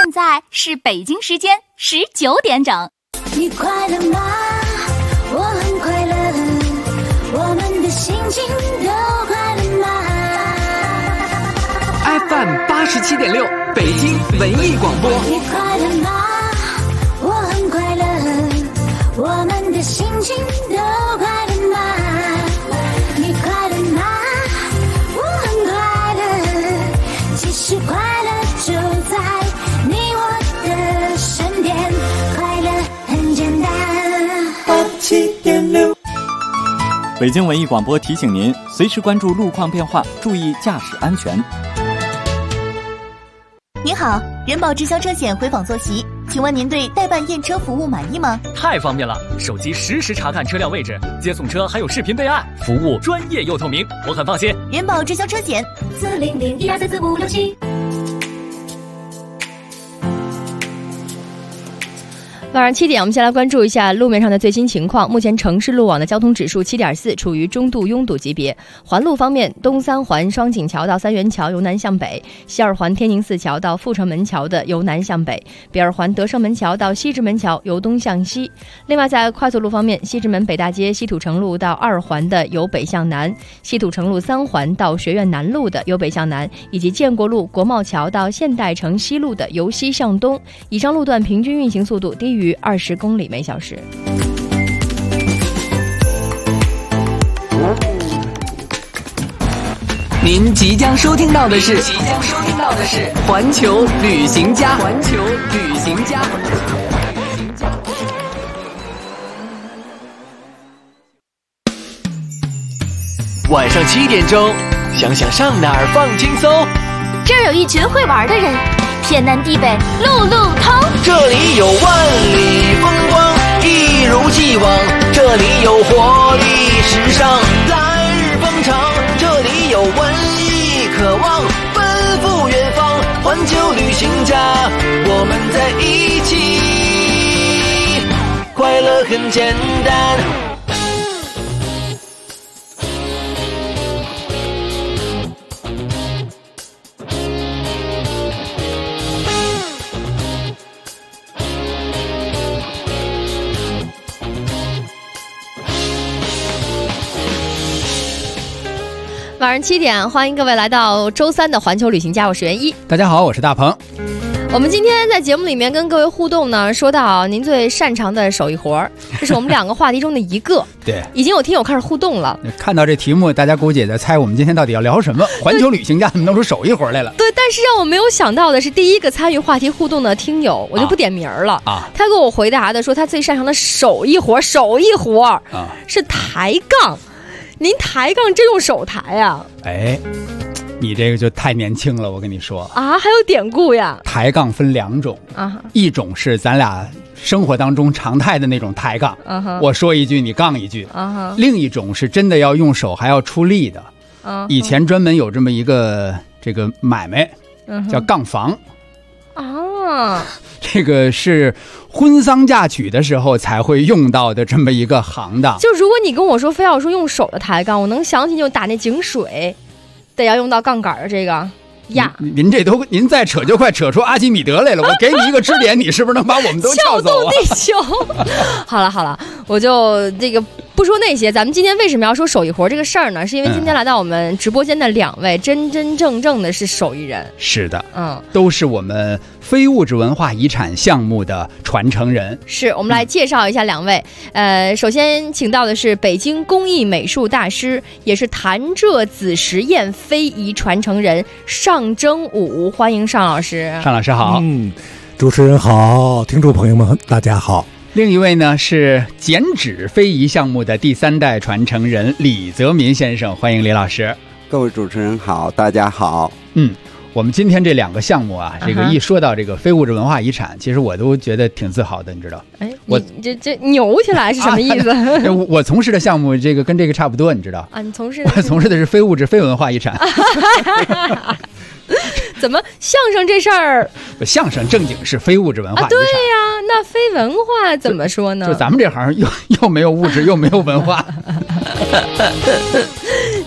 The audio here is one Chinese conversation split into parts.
在是北京时间19点整。 你快乐吗？我很快乐，我们的心情都快乐吗 ？FM 87.6，北京文艺广播。 你快乐吗？我很快乐，我们的心情都快乐吗？你快乐吗？我很快乐，其实快乐就在你我的身边，快乐很简单。87.6， 北京文艺广播提醒您，随时关注路况变化，注意驾驶安全。 您好，人保直销车险回访坐席，请问您对代办验车服务满意吗？ 太方便了，手机实时查看车辆位置，接送车还有视频备案，服务专业又透明，我很放心。 人保直销车险40012344567。 晚上7点，我们先来关注一下路面上的最新情况。目前城市路网的交通指数7.4，处于中度拥堵级别。环路方面，东三环双井桥到三元桥由南向北，西二环天宁寺桥到阜成门桥的由南向北，北二环德胜门桥到西直门桥由东向西。另外，在快速路方面，西直门北大街西土城路到二环的由北向南，西土城路3环到学院南路的由北向南，以及建国路国贸桥到现代城西路的由西向东。以上路段平均运行速度低于20公里每小时。 您即将收听到的是环球旅行家。晚上7点钟，想想上哪儿放轻松。 这儿有一群会玩的人，天南地北路路通。 这里有万里风光，一如既往。这里有活力时尚，来日方长。这里有文艺渴望，奔赴远方。环球旅行家，我们在一起，快乐很简单。 晚上7点，欢迎各位来到周三的环球旅行家，我是袁一。 大家好，我是大鹏。 我们今天在节目里面跟各位互动呢，说到您最擅长的手艺活，这是我们2个话题中的一个。 对， 已经有听友开始互动了。 看到这题目，大家估计也在猜我们今天到底要聊什么。环球旅行家怎么弄出手艺活来了？ 对，但是让我没有想到的是，第一个参与话题互动的听友，我就不点名了啊。他给我回答的说，他最擅长的手艺活是抬杠。您抬杠真用手抬呀？ 哎，你这个就太年轻了，我跟你说啊，还有典故呀。 抬杠分2种啊，一种是咱俩生活当中常态的那种抬杠，我说一句你杠一句，另一种是真的要用手还要出力的。以前专门有这么一个这个买卖，叫杠房啊。这个是婚丧嫁娶的时候才会用到的这么一个行当。 就如果你跟我说非要说用手的抬杠，我能想起就打那井水得要用到杠杆的这个呀。 您再扯就快扯出阿基米德来了。我给你一个支点，你是不是能把我们都撬走啊？ 撬动地球。好了，我就这个不说那些。咱们今天为什么要说手艺活这个事儿呢？是因为今天来到我们直播间的2位真正的是手艺人。 是的，都是我们非物质文化遗产项目的传承人。 是，我们来介绍一下2位。首先请到的是北京工艺美术大师，也是潭柘子实验非遗传承人尚征武，欢迎尚老师。 尚老师好。 主持人好，听众朋友们大家好。 另一位呢是剪纸非遗项目的第3代传承人李泽民先生，欢迎李老师。 各位主持人好，大家好。 我们今天这2个项目啊，这个一说到这个非物质文化遗产，其实我都觉得挺自豪的，你知道？ 哎，我这扭起来是什么意思？ 我从事的项目这个跟这个差不多，你知道？ 啊，你从事我从事的是非物质非文化遗产。 怎么相声这事儿？ 相声正经是非物质文化遗产。 对呀，那非文化怎么说呢？ 就咱们这行又没有物质又没有文化。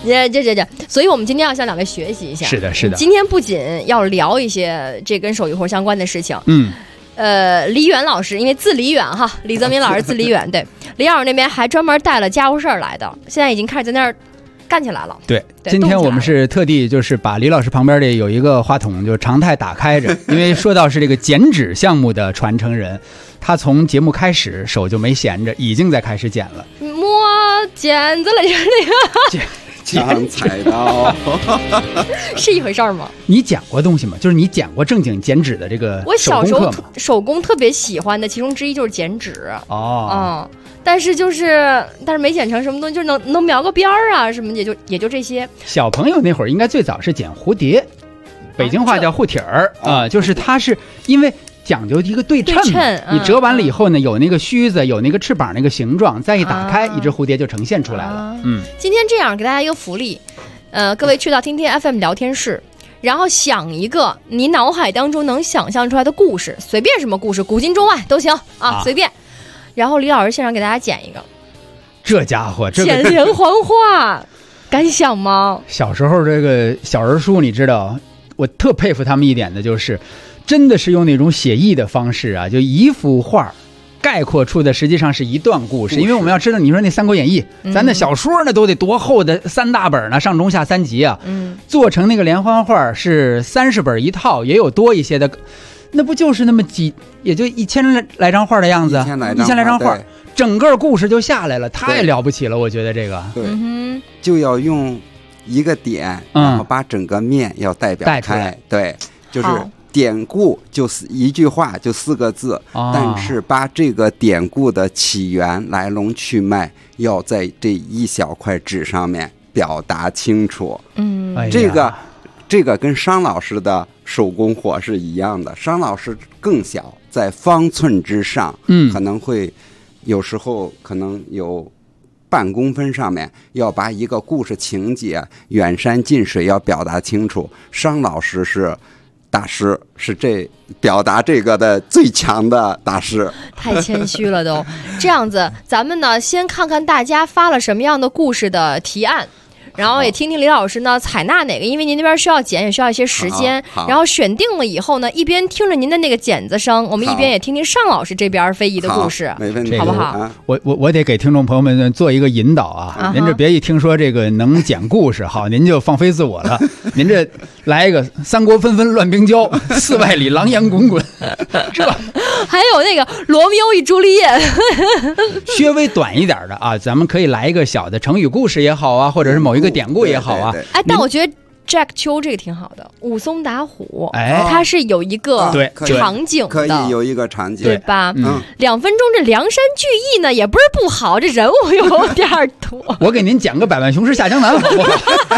这，所以我们今天要向两位学习一下。 是的，是的。 今天不仅要聊一些这跟手艺活相关的事情，李远老师，因为字李远哈，李泽民老师字李远，对，李老师那边还专门带了家伙事儿来的，现在已经开始在那儿干起来了。 对，今天我们是特地就是把李老师旁边的有一个话筒就常态打开着，因为说到是这个剪纸项目的传承人，他从节目开始手就没闲着，已经在开始剪了。 摸剪子了，就是那个抢菜刀， 是一回事吗？ 你剪过东西吗？就是你剪过正经剪纸的这个我小时候手工特别喜欢的，其中之一就是剪纸。 哦， 但是没剪成什么东西，就是能描个边儿啊什么，也就这些。 小朋友那会儿应该最早是剪蝴蝶，北京话叫护体儿啊，就是它是因为讲究一个对称嘛，你折完了以后呢，有那个须子，有那个翅膀那个形状，再一打开，一只蝴蝶就呈现出来了。 今天这样给大家一个福利，各位去到听听 FM 聊天室，然后想一个你脑海当中能想象出来的故事，随便什么故事，古今中外都行啊，随便。然后李老师现场给大家剪一个， 这家伙剪连环画，敢想吗？ 小时候这个小人书，你知道，我特佩服他们一点的就是，真的是用那种写意的方式啊，就一幅画概括出的实际上是一段故事。因为我们要知道，你说那《三国演义》，咱那小说呢都得多厚的3大本呢，上中下3集啊，做成那个连环画是30本一套，也有多一些的。那不就是那么也就1000来张画的样子，1000来张画，整个故事就下来了，太了不起了，我觉得这个。 对，就要用一个点，然后把整个面要代表开。对，就是典故，就是一句话，就4个字，但是把这个典故的起源、来龙去脉，要在这一小块纸上面表达清楚。这个跟商老师的手工活是一样的，商老师更小，在方寸之上，可能会有时候可能有半公分上面，要把一个故事情节远山近水要表达清楚。商老师是大师，是表达这个的最强的大师。 太谦虚了都。这样子，咱们呢先看看大家发了什么样的故事的提案。然后也听听李老师呢采纳哪个，因为您那边需要剪，也需要一些时间。然后选定了以后呢，一边听着您的那个剪子声，我们一边也听听尚老师这边非遗的故事， 没问题， 好不好？ 我得给听众朋友们做一个引导啊！您这别一听说这个能剪故事，好，您就放飞自我了。您这来一个三国纷纷乱冰胶，4万里狼烟滚滚，这还有那个罗密欧与朱丽叶， 稍微短一点的啊，咱们可以来一个小的成语故事也好啊，或者是某一个典故也好啊。 哎，但我觉得 Jack 秋这个挺好的，武松打虎，它是有一个场景的， 可以有一个场景， 对吧？2分钟这梁山聚义呢也不是不好，这人物有点多。 我给您讲个百万雄师下江南，好不好？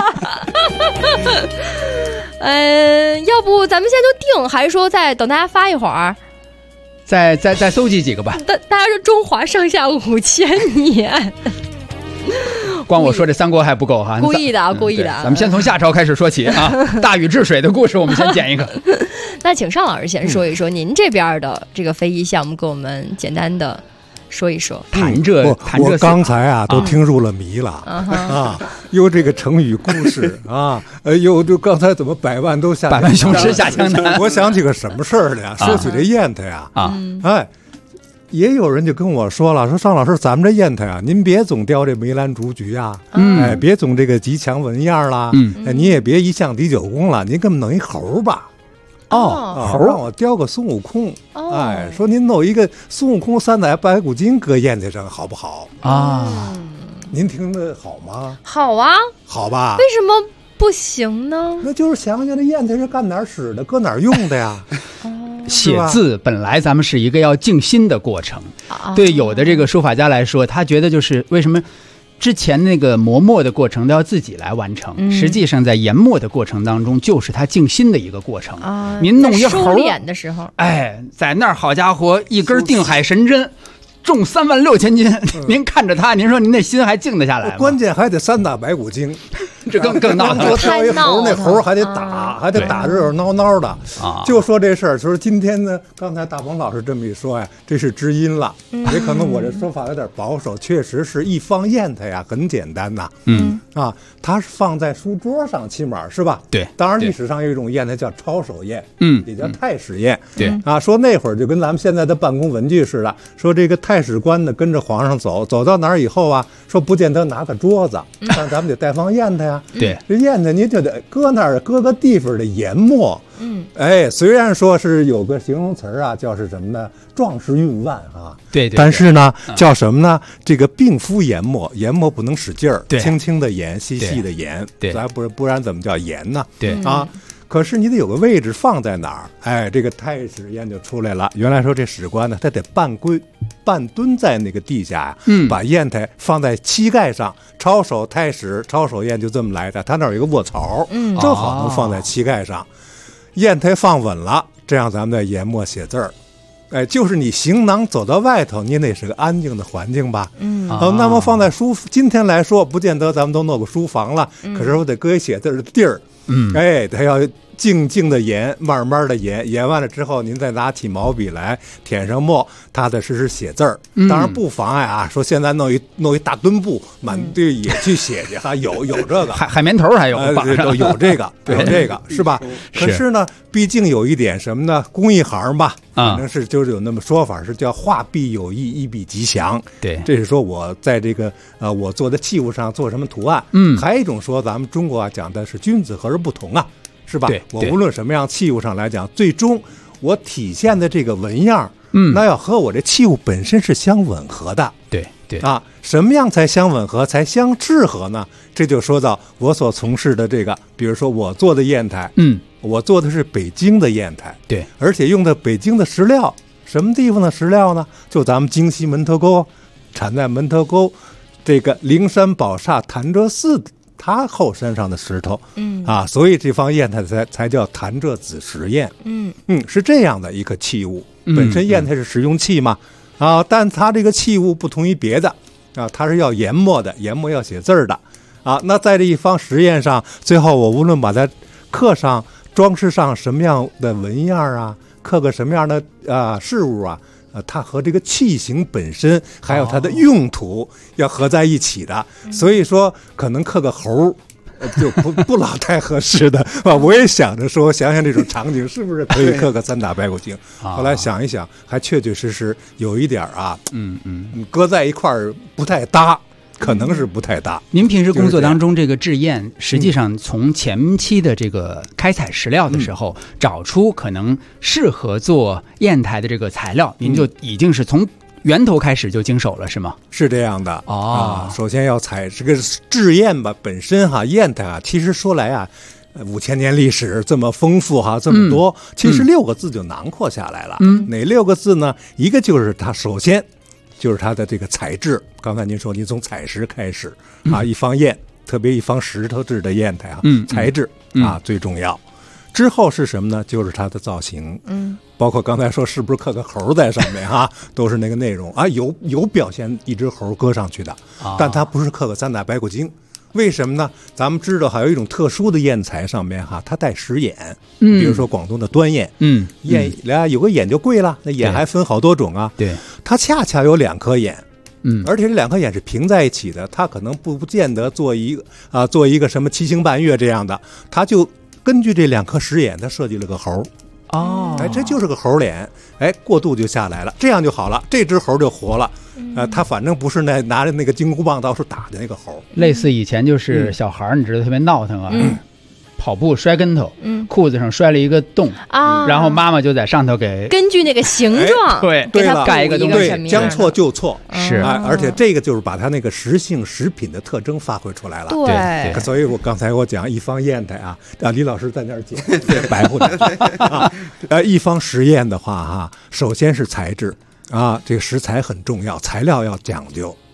要不咱们现在就定，还是说再等大家发一会儿？ 再搜集几个吧。 大家说中华上下5000年。 光我说这三国还不够哈， 故意的啊，故意的。 咱们先从夏朝开始说起啊，大禹治水的故事我们先剪一个。 那请尚老师先说一说您这边的这个非遗项目，给我们简单的说一说。 我刚才啊都听入了迷了啊，又这个成语故事啊，又就刚才怎么百万雄师下江南？我想起个什么事儿来呀？说起这砚台呀，也有人就跟我说了，说尚老师，咱们这砚台啊，您别总雕这梅兰竹菊啊，别总这个吉祥纹样啦，你也别一向第9宫了，您给我们弄一猴吧。猴让我雕个孙悟空，说您弄一个孙悟空3载白骨精搁砚台上好不好啊？您听着好吗？ 好啊， 好吧？ 为什么不行呢？ 那就是想想这砚台是干哪儿使的，搁哪儿用的呀？ 写字本来咱们是一个要静心的过程，对有的这个书法家来说，他觉得就是为什么之前那个磨墨的过程都要自己来完成，实际上在研墨的过程当中，就是他静心的一个过程。您弄一猴收敛的时候， 在那儿好家伙，一根定海神针重36000斤，您看着他，您说您那心还静得下来吗？ 关键还得3打白骨精， 这更闹腾。 多挑一猴，那猴还得打，还得打热热闹闹的。就说这事儿，就是今天呢，刚才大鹏老师这么一说呀，这是知音了。也可能我这说法有点保守，确实是一方砚台呀，很简单呐。它是放在书桌上，起码是吧？ 对。 当然，历史上有一种砚台叫抄手砚，也叫太史砚。 对。 说那会儿就跟咱们现在的办公文具似的，说这个太史官呢跟着皇上走到哪儿以后啊，说不见得拿个桌子，但咱们得带放砚台呀。 对。 这砚台你就得搁那儿，搁个地方的研墨。虽然说是有个形容词啊，叫是什么呢？壮士运腕啊。 对。 但是呢，叫什么呢？这个并敷研墨，研墨不能使劲儿，轻轻的研，细细的研。 对。 咱不然怎么叫研呢？ 对啊。可是你得有个位置放在哪儿？这个太史砚就出来了。原来说这史官呢，他得半蹲在那个地下呀，把砚台放在膝盖上，抄手太史，抄手砚就这么来的。他那儿有一个卧槽，正好能放在膝盖上。砚台放稳了，这样咱们再研墨写字儿。就是你行囊走到外头，你得是个安静的环境吧。那么放在今天来说，不见得咱们都弄个书房了，可是我得搁一写字的地儿。他要静静的研，慢慢的研完了之后，您再拿起毛笔来舔上墨，踏踏实实写字儿。当然不妨碍啊，说现在弄一大墩布，满地也去写去哈，有这个海绵头还有都有这个有这个是吧？可是呢，毕竟有一点什么呢？工艺行吧，反正是就是有那么说法，是叫画笔有意，一笔即详。 对， 这是说我在这个我做的器物上做什么图案。还有一种说咱们中国啊讲的是君子和而不同啊。是吧？我无论什么样器物上来讲，最终我体现的这个纹样，那要和我这器物本身是相吻合的。 对什么样才相吻合，才相适合呢？这就说到我所从事的这个，比如说我做的砚台，我做的是北京的砚台， 对， 而且用的北京的石料，什么地方的石料呢？就咱们京西门头沟，产在门头沟这个灵山宝刹潭柘寺它后山上的石头，所以这方砚台才叫潭柘子石砚，是这样的一个器物。本身砚台是实用器嘛，但它这个器物不同于别的，它是要研墨的，研墨要写字儿的，那在这一方石砚上，最后我无论把它刻上、装饰上什么样的纹样啊，刻个什么样的事物啊。它和这个器型本身还有它的用途要合在一起的，所以说可能刻个猴就不老太合适的啊。我也想着说，想想这种场景是不是可以刻个3打白骨精？后来想一想，还确确实实有一点搁在一块儿不太搭。可能是不太大。 您平时工作当中这个制砚，实际上从前期的这个开采石料的时候，找出可能适合做砚台的这个材料，您就已经是从源头开始就经手了，是吗？ 是这样的首先要采这个制砚吧，本身砚台其实说来5000年历史这么丰富这么多，其实6个字就囊括下来了。哪6个字呢？一个就是它首先。就是它的这个材质，刚才您说您从采石开始一方砚，特别一方石头制的砚台材质最重要。之后是什么呢？就是它的造型，包括刚才说是不是刻个猴在上面都是那个内容有表现一只猴搁上去的，但它不是刻个3打白骨精。为什么呢？咱们知道还有一种特殊的砚材上面它带石眼，比如说广东的端砚，砚有个眼就贵了，那眼还分好多种对， 它恰恰有2颗眼，而且这2颗眼是平在一起的，它可能不见得做一个什么7星半月这样的，它就根据这2颗石眼，它设计了个猴。这就是个猴脸，过渡就下来了，这样就好了，这只猴就活了。他反正不是拿着那个金箍棒到处打的那个猴， 类似以前就是小孩你知道特别闹腾跑步摔跟头，裤子上摔了一个洞然后妈妈就在上头根据那个形状给他盖一个东西， 将错就错是而且这个就是把他那个食性食品的特征发挥出来了。 对， 所以我刚才我讲一方砚台李老师在那儿解白话一方石砚的话首先是材质这个食材很重要，材料要讲究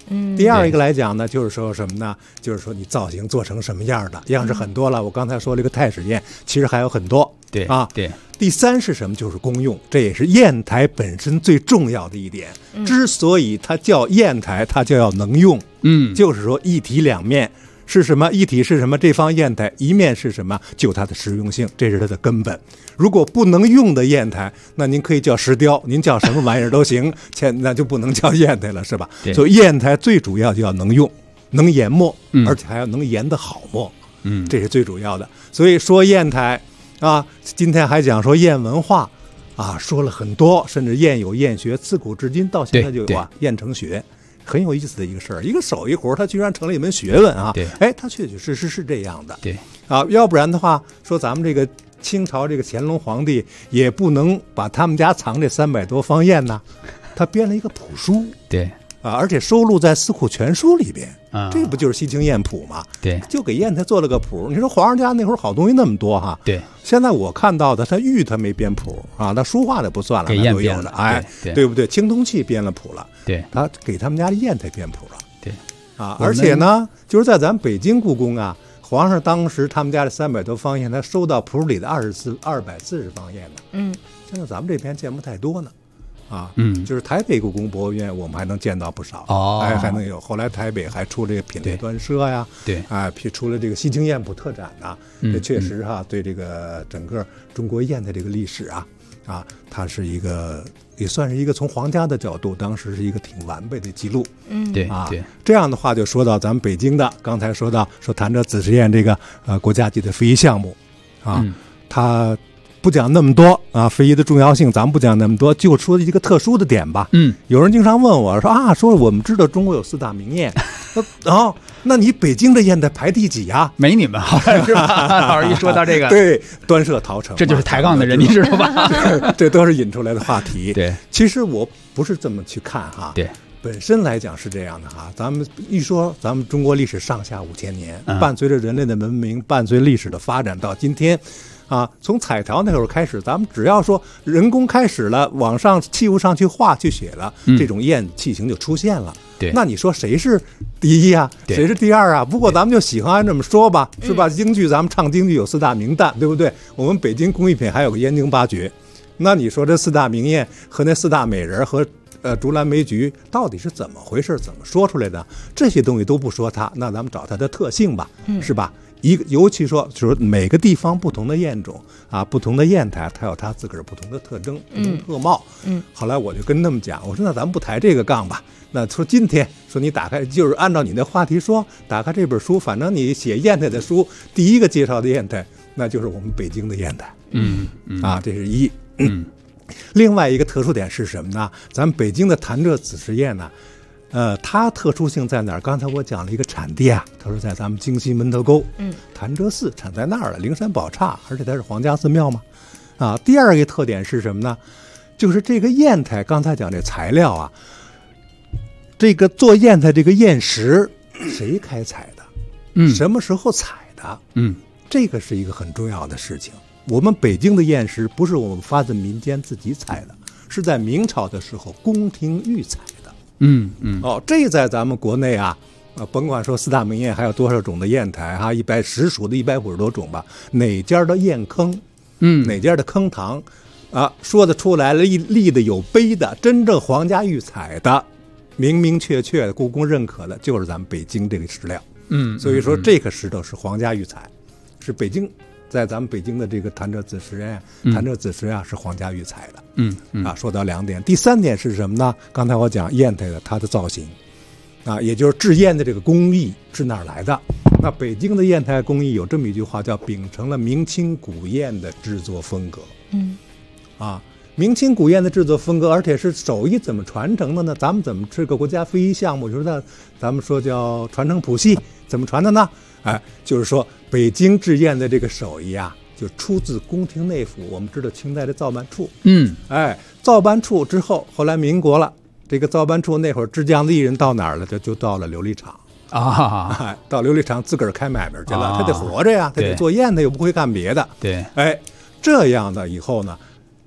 第二一个来讲呢，就是说什么呢？就是说你造型做成什么样的，样式很多了。我刚才说了一个太史宴，其实还有很多。 对啊， 对。 第三是什么？就是功用，这也是砚台本身最重要的一点。之所以它叫砚台，它就要能用。就是说一体两面。是什么？一体是什么？这方砚台一面是什么？就它的实用性，这是它的根本。如果不能用的砚台，那您可以叫石雕，您叫什么玩意儿都行，那就不能叫砚台了，是吧？所以砚台最主要就要能用，能研墨，而且还要能研得好墨，这是最主要的。所以说砚台啊，今天还讲说砚文化啊，说了很多，甚至砚有砚学，自古至今到现在就有啊，砚成学。很有意思的一个事儿，一个手艺活，它居然成了一门学问啊！它确确实实是这样的。要不然的话，说咱们这个清朝这个乾隆皇帝也不能把他们家藏这300多方砚呢，他编了一个谱书。而且收录在《四库全书》里边，这不就是西清砚谱吗？就给砚台做了个谱。你说皇上家那会儿好东西那么多哈，现在我看到的，他玉他没编谱啊，他书画的不算了， 给砚编了， 对不对？青铜器编了谱了，他给他们家的砚台编谱了，而且呢，就是在咱北京故宫啊，皇上当时他们家的300多方砚，他收到谱里的240方砚呢，现在咱们这边见不太多呢。就是台北故宫博物院，我们还能见到不少还能有。后来台北还出这个品类端奢呀，出了这个西清砚谱特展呐，这确实对这个整个中国砚的这个历史它是一个，也算是一个从皇家的角度，当时是一个挺完备的记录。这样的话就说到咱们北京的，刚才说潭柘子时宴这个国家级的非遗项目它。不讲那么多非遗的重要性咱们不讲那么多，就说一个特殊的点吧。有人经常问我说我们知道中国有4大名砚，那你北京的砚台排第几啊？ 没你们好是吧？老师一说到这个， 对，端社陶城， 这就是抬杠的人，你知道吧？ 这都是引出来的话题。其实我不是这么去看本身来讲是这样的咱们一说咱们中国历史上下5000年，伴随着人类的文明，伴随历史的发展到今天。从彩陶那会儿开始，咱们只要说人工开始了，往上器物上去画去写了，这种砚器型就出现了。那你说谁是第一啊？谁是第二啊？不过咱们就喜欢这么说吧，是吧？京剧咱们唱京剧有4大名旦，对不对？我们北京工艺品还有个燕京八绝。那你说这4大名砚和那4大美人和竹篮梅菊到底是怎么回事？怎么说出来的？这些东西都不说它，那咱们找它的特性吧，是吧？尤其说就是每个地方不同的砚种不同的砚台，它有它自个儿不同的特征、不同特貌。后来我就跟他们讲，我说那咱们不抬这个杠吧。那说今天说你打开，就是按照你的话题说，打开这本书，反正你写砚台的书，第一个介绍的砚台，那就是我们北京的砚台。这是一。另外一个特殊点是什么呢？咱们北京的潭柘子时宴呢，它特殊性在哪儿？刚才我讲了一个产地它是在咱们京西门头沟，潭柘寺产在那儿了，灵山宝刹，而且它是皇家寺庙嘛。第二个特点是什么呢？就是这个砚台，刚才讲这材料这个做砚台这个砚石谁开采的？什么时候采的？这个是一个很重要的事情。我们北京的砚石不是我们发自民间自己采的，是在明朝的时候宫廷御采的。这在咱们国内甭管说4大名砚还有多少种的砚台实属的150多种吧，哪家的砚坑，哪家的坑堂说得出来了，立的有碑的，真正皇家御采的，明明确确的故宫认可的，就是咱们北京这个石料。所以说这个石头是皇家御采，是北京。在咱们北京的这个潭柘子时宴，潭柘子时是皇家御采的。说到2点，第3点是什么呢？刚才我讲砚台的它的造型，也就是制砚的这个工艺是哪儿来的？那北京的砚台工艺有这么一句话，叫秉承了明清古砚的制作风格。明清古砚的制作风格，而且是手艺怎么传承的呢？咱们怎么这个国家非遗项目，就是咱们说叫传承谱系，怎么传的呢？就是说北京制砚的这个手艺就出自宫廷内府。我们知道清代的造办处，造办处之后，后来民国了，这个造办处那会儿制匠的艺人到哪儿了？就到了琉璃厂到琉璃厂自个儿开买卖去了。他得活着呀，他得做砚，他又不会干别的。这样的以后呢，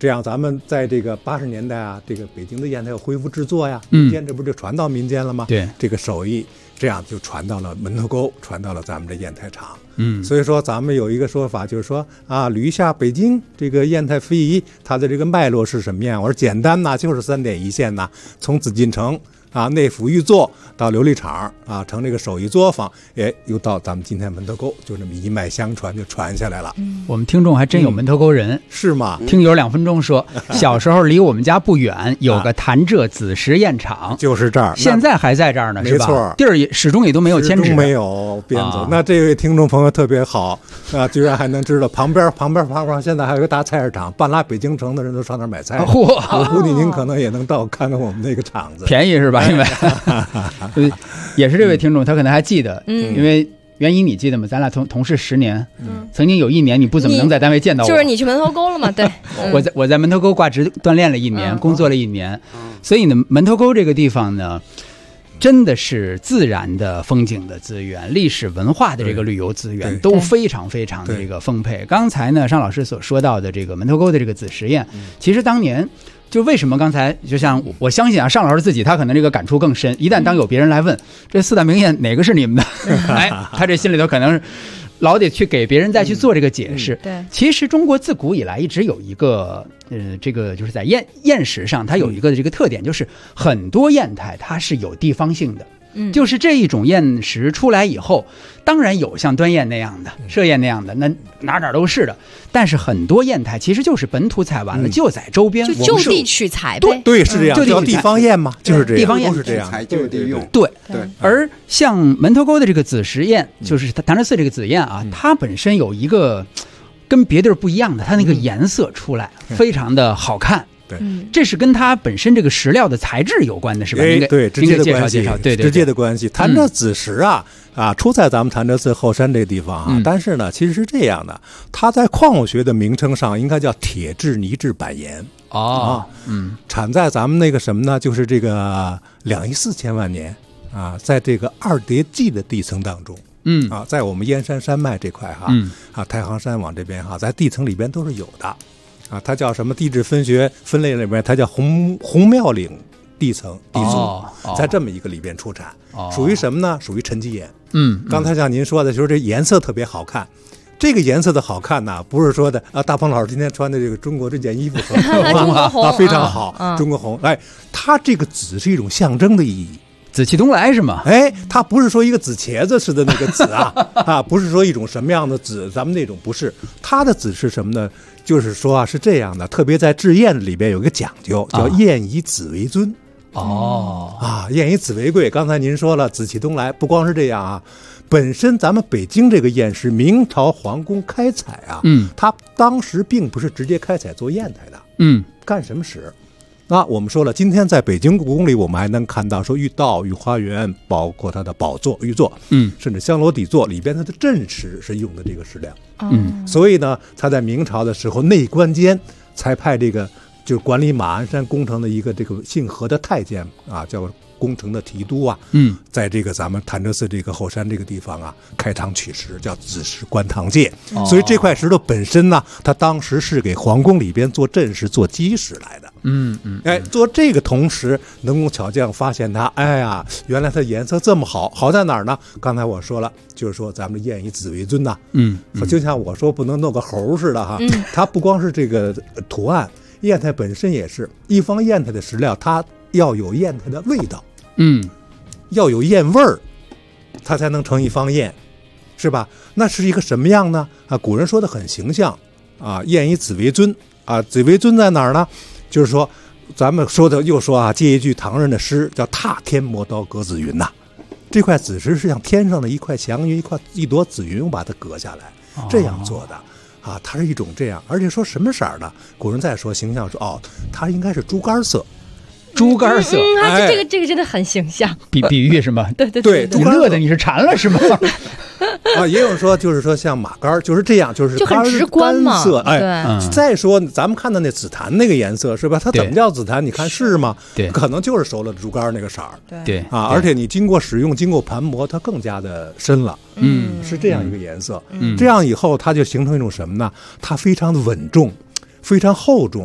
这样咱们在这个80年代啊，这个北京的砚台要恢复制作呀，民间这不就传到民间了吗？ 对， 这个手艺这样就传到了门头沟，传到了咱们这砚台厂。所以说咱们有一个说法，就是说啊，捋一下北京这个砚台非遗它的这个脉络是什么样。我说简单呐，就是3点一线呐，从紫禁城啊内府御作到琉璃厂啊，成这个手艺作坊，又到咱们今天门头沟，就这么一脉相传就传下来了。 我们听众还真有门头沟人， 是吗？ 听友2分钟说，小时候离我们家不远有个潭柘紫石砚厂， 就是这儿， 现在还在这儿呢，是吧？ 没错， 地儿始终也都没有迁址， 没有变走。那这位听众朋友特别好啊，居然还能知道旁边现在还有个大菜市场，半拉北京城的人都上那儿买菜。我估计您可能也能到看看我们那个厂子， 便宜是吧？因为也是这位听众，他可能还记得，因为袁姨你记得吗？咱俩同事10年，曾经有1年你不怎么能在单位见到我， 就是你去门头沟了嘛？对， 我在门头沟挂职锻炼了1年，工作了1年，所以呢，门头沟这个地方呢，真的是自然的风景的资源、历史文化的这个旅游资源都非常非常的这个丰沛。刚才呢，尚老师所说到的这个门头沟的这个紫石砚，其实当年。就为什么刚才就像我相信啊，尚老师自己他可能这个感触更深。一旦当有别人来问这4大名砚哪个是你们的，他这心里头可能老得去给别人再去做这个解释。 对， 其实中国自古以来一直有一个这个就是在砚石上，它有一个这个特点，就是很多砚台它是有地方性的。就是这一种砚石出来以后，当然有像端砚那样的、歙砚那样的，那哪都是的。但是很多砚台其实就是本土采完了，就在周边就地取材呗。 对，是这样，叫地方砚嘛，就是这样， 地方砚都是这样， 就地用。 对。而像门头沟的这个紫石砚，就是潭柘寺这个紫砚啊，它本身有一个跟别地儿不一样的，它那个颜色出来非常的好看。这是跟它本身这个石料的材质有关的，是吧？ 对，直接的关系， 对， 直接的关系。潭柘紫石啊，出在咱们潭柘寺后山这个地方啊，但是呢，其实是这样的，它在矿物学的名称上应该叫铁质泥质板岩产在咱们那个什么呢？就是这个2亿4千万年啊，在这个2叠纪的地层当中。在我们燕山山脉这块太行山往这边在地层里边都是有的。它叫什么？地质分学分类里面，它叫红庙岭地层地组，在这么一个里边出产，属于什么呢？属于沉积岩。刚才像您说的，就是这颜色特别好看。这个颜色的好看呢，不是说的大鹏老师今天穿的这个中国这件衣服很非常好，中国红。它这个紫是一种象征的意义。 紫气东来是吗？ 它不是说一个紫茄子似的那个紫不是说一种什么样的紫，咱们那种不是。它的紫是什么呢？就是说是这样的，特别在制砚里边有一个讲究，叫砚以紫为尊。砚以紫为贵。刚才您说了，紫气东来，不光是这样本身咱们北京这个砚石，明朝皇宫开采它当时并不是直接开采做砚台的。干什么使？我们说了，今天在北京故宫里，我们还能看到说玉道、御花园，包括它的宝座、玉座，甚至香罗底座里边它的镇石是用的这个石料。所以呢，他在明朝的时候，内官监才派这个就是管理马鞍山工程的一个这个姓何的太监叫工程的提督在这个咱们潭柘寺这个后山这个地方开堂取石，叫紫石观堂界。所以这块石头本身呢，它当时是给皇宫里边做镇石、做基石来的。做这个同时，能工巧匠发现它，原来它颜色这么好，好在哪儿呢？刚才我说了，就是说咱们砚以紫为尊就像我说不能弄个猴似的它不光是这个图案，砚台本身也是一方砚台的石料，它要有砚台的味道。要有砚味儿，它才能成一方砚，是吧？那是一个什么样呢？古人说的很形象砚以紫为尊紫为尊在哪儿呢？就是说，咱们说的又说借一句唐人的诗，叫踏天磨刀隔紫云这块紫石是像天上的一块祥云，一朵紫云，我把它隔下来，这样做的它是一种这样，而且说什么色呢？古人再说形象说它应该是猪肝色。 猪肝色， 这个真的很形象， 比喻是吗？ 对， 你乐的你是馋了是吗？ 也有说就是说像马肝就是这样，就是很直观嘛。 色，再说咱们看到那紫檀那个颜色是吧？它怎么叫紫檀？你看是吗？ 对， 可能就是熟了猪肝那个色儿。 对而且你经过使用、经过盘磨，它更加的深了。是这样一个颜色。这样以后它就形成一种什么呢？它非常的稳重，非常厚重。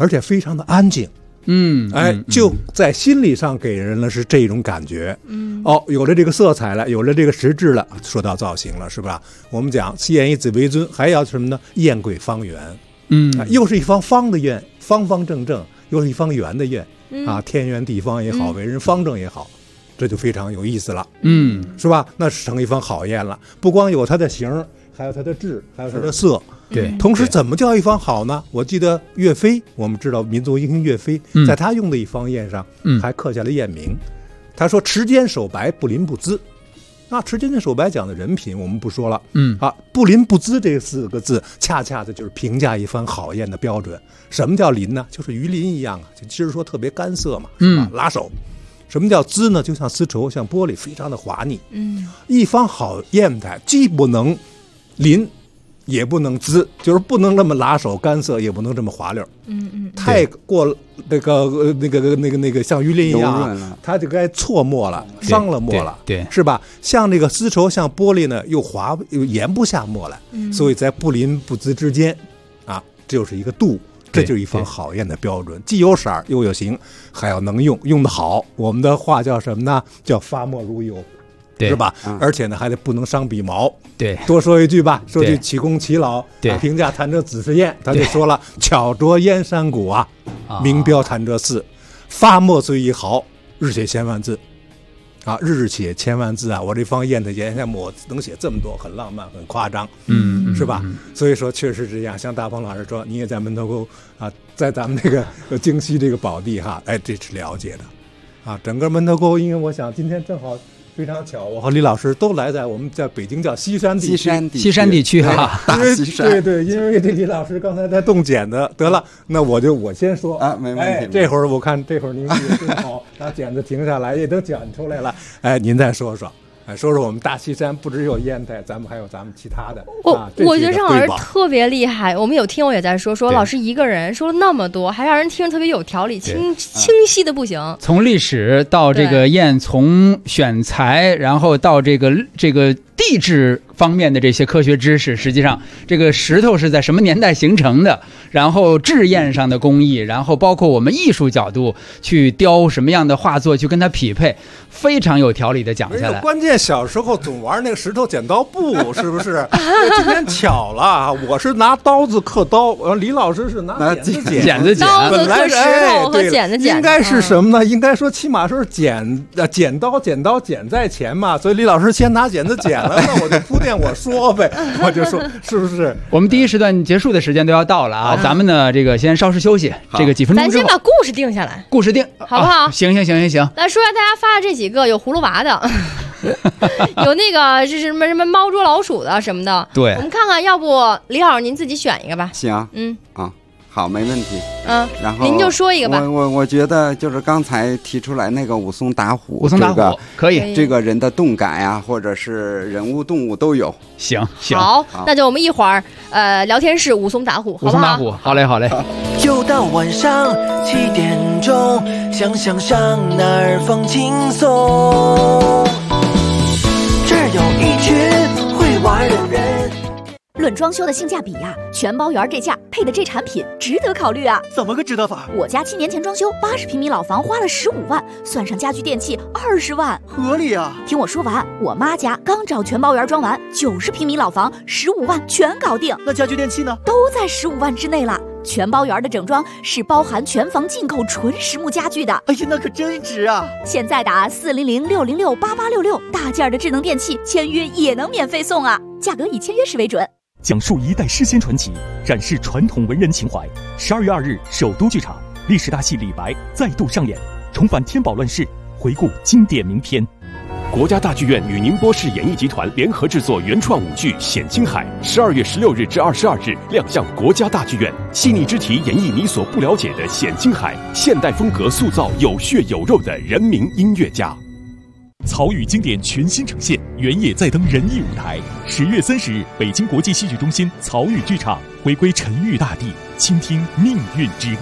而且非常的安静。就在心理上给人了是这种感觉。有了这个色彩了，有了这个实质了，说到造型了，是吧？我们讲燕以子为尊，还要什么呢？燕贵方圆。又是一方方的燕，方方正正，又是一方圆的燕。天圆地方也好，为人方正也好，这就非常有意思了。是吧？那是成一方好燕了。不光有它的形，还有它的质，还有它的色。 对， 同时怎么叫一方好呢？我记得岳飞，我们知道民族英雄岳飞，在他用的一方燕上，还刻下了燕名。他说：“持坚守白，不临不淄。”那持坚守白讲的人品，我们不说了。不临不淄这4个字，恰恰的就是评价一番好燕的标准。什么叫临呢？就是鱼鳞一样啊，就其实说特别干涩嘛，是吧？拉手。什么叫淄呢？就像丝绸，像玻璃，非常的滑腻。一方好燕台，既不能临，也不能淄，就是不能这么拉手干涩，也不能这么滑溜。太过那个像鱼鳞一样，它就该错墨了，伤了墨了， 对， 是吧？像这个丝绸，像玻璃呢，又滑又研不下墨来，所以在不临不淄之间，这就是一个度。这就是一方好燕的标准，既有色儿又有形，还要能用，用得好。我们的话叫什么呢？叫发墨如油。是吧？而且呢，还得不能伤笔毛。 对， 多说一句吧，说句启功齐老。 对， 评价弹者子是燕，他就说了：巧琢燕山谷啊，名标弹者寺，发墨虽一毫，日写千万字。日写千万字啊！我这方燕的言下墨能写这么多，很浪漫，很夸张，是吧？所以说确实这样。像大鹏老师说，你也在门头沟在咱们这个京西这个宝地这是了解的整个门头沟，因为我想今天正好。非常巧，我和李老师都来在我们在北京叫西山地区， 西山地区哈， 对，因为这李老师刚才在动剪子，得了，那我先说没问题。 这会儿我看这会儿您也真好，拿剪子停下来也都剪出来了，您再说说。说说我们大西山不只有烟台，咱们还有咱们其他的。 我觉得张老师特别厉害。我们有听友也在说老师一个人说了那么多，还让人听着特别有条理，清晰的不行。 从历史到这个燕，从选材，然后到这个地质方面的这些科学知识，实际上这个石头是在什么年代形成的，然后制燕上的工艺，然后包括我们艺术角度去雕什么样的画作去跟它匹配，非常有条理的讲下来。 关键小时候总玩那个石头剪刀布，是不是？今天巧了，我是拿刀子刻刀，李老师是拿剪子剪。 刀子刻石头和剪子剪。 应该是什么呢？应该说起码是剪刀剪在前嘛，所以李老师先拿剪子剪了。那我就铺垫我说呗，我就说是不是？ 我们第一时段结束的时间都要到了啊，咱们呢这个先稍事休息，这个几分钟之后， 咱先把故事定下来， 故事定好不好？ 行。来说下大家发的这几个，有葫芦娃的，有那个是什么猫捉老鼠的什么的， 对， 我们看看，要不李老师您自己选一个吧？ 行，好，没问题。然后您就说一个吧。 我觉得就是刚才提出来那个武松打虎， 可以， 这个人的动感呀，或者是人物动物都有。 行， 好，那就我们一会儿聊天室武松打虎， 武松打虎，好嘞。 就到晚上7点钟，想上哪儿放轻松，这儿有一群会玩的人。 论装修的性价比呀，全包园这价配的这产品值得考虑啊！ 怎么个值得法？ 我家7年前装修，80平米老房花了15万，算上家具电器20万， 合理啊！ 听我说完，我妈家刚找全包园装完，90平米老房15万全搞定。 那家具电器呢？ 都在15万之内了。全包园的整装是包含全房进口纯实木家具的。 哎呀，那可真值啊！ 现在打400-606-8866，大件的智能电器签约也能免费送啊！价格以签约时为准。 讲述一代诗仙传奇，展示传统文人情怀。12月2日，首都剧场历史大戏《李白》再度上演，重返天宝乱世，回顾经典名篇。 国家大剧院与宁波市演艺集团联合制作原创舞剧《显青海》，12月16日至22日亮相国家大剧院，细腻之题演绎你所不了解的显青海，现代风格塑造有血有肉的人民音乐家。 曹禺经典全新呈现，原野再登仁义舞台。10月30日，北京国际戏剧中心曹禺剧场回归沉郁大地，倾听命运之歌。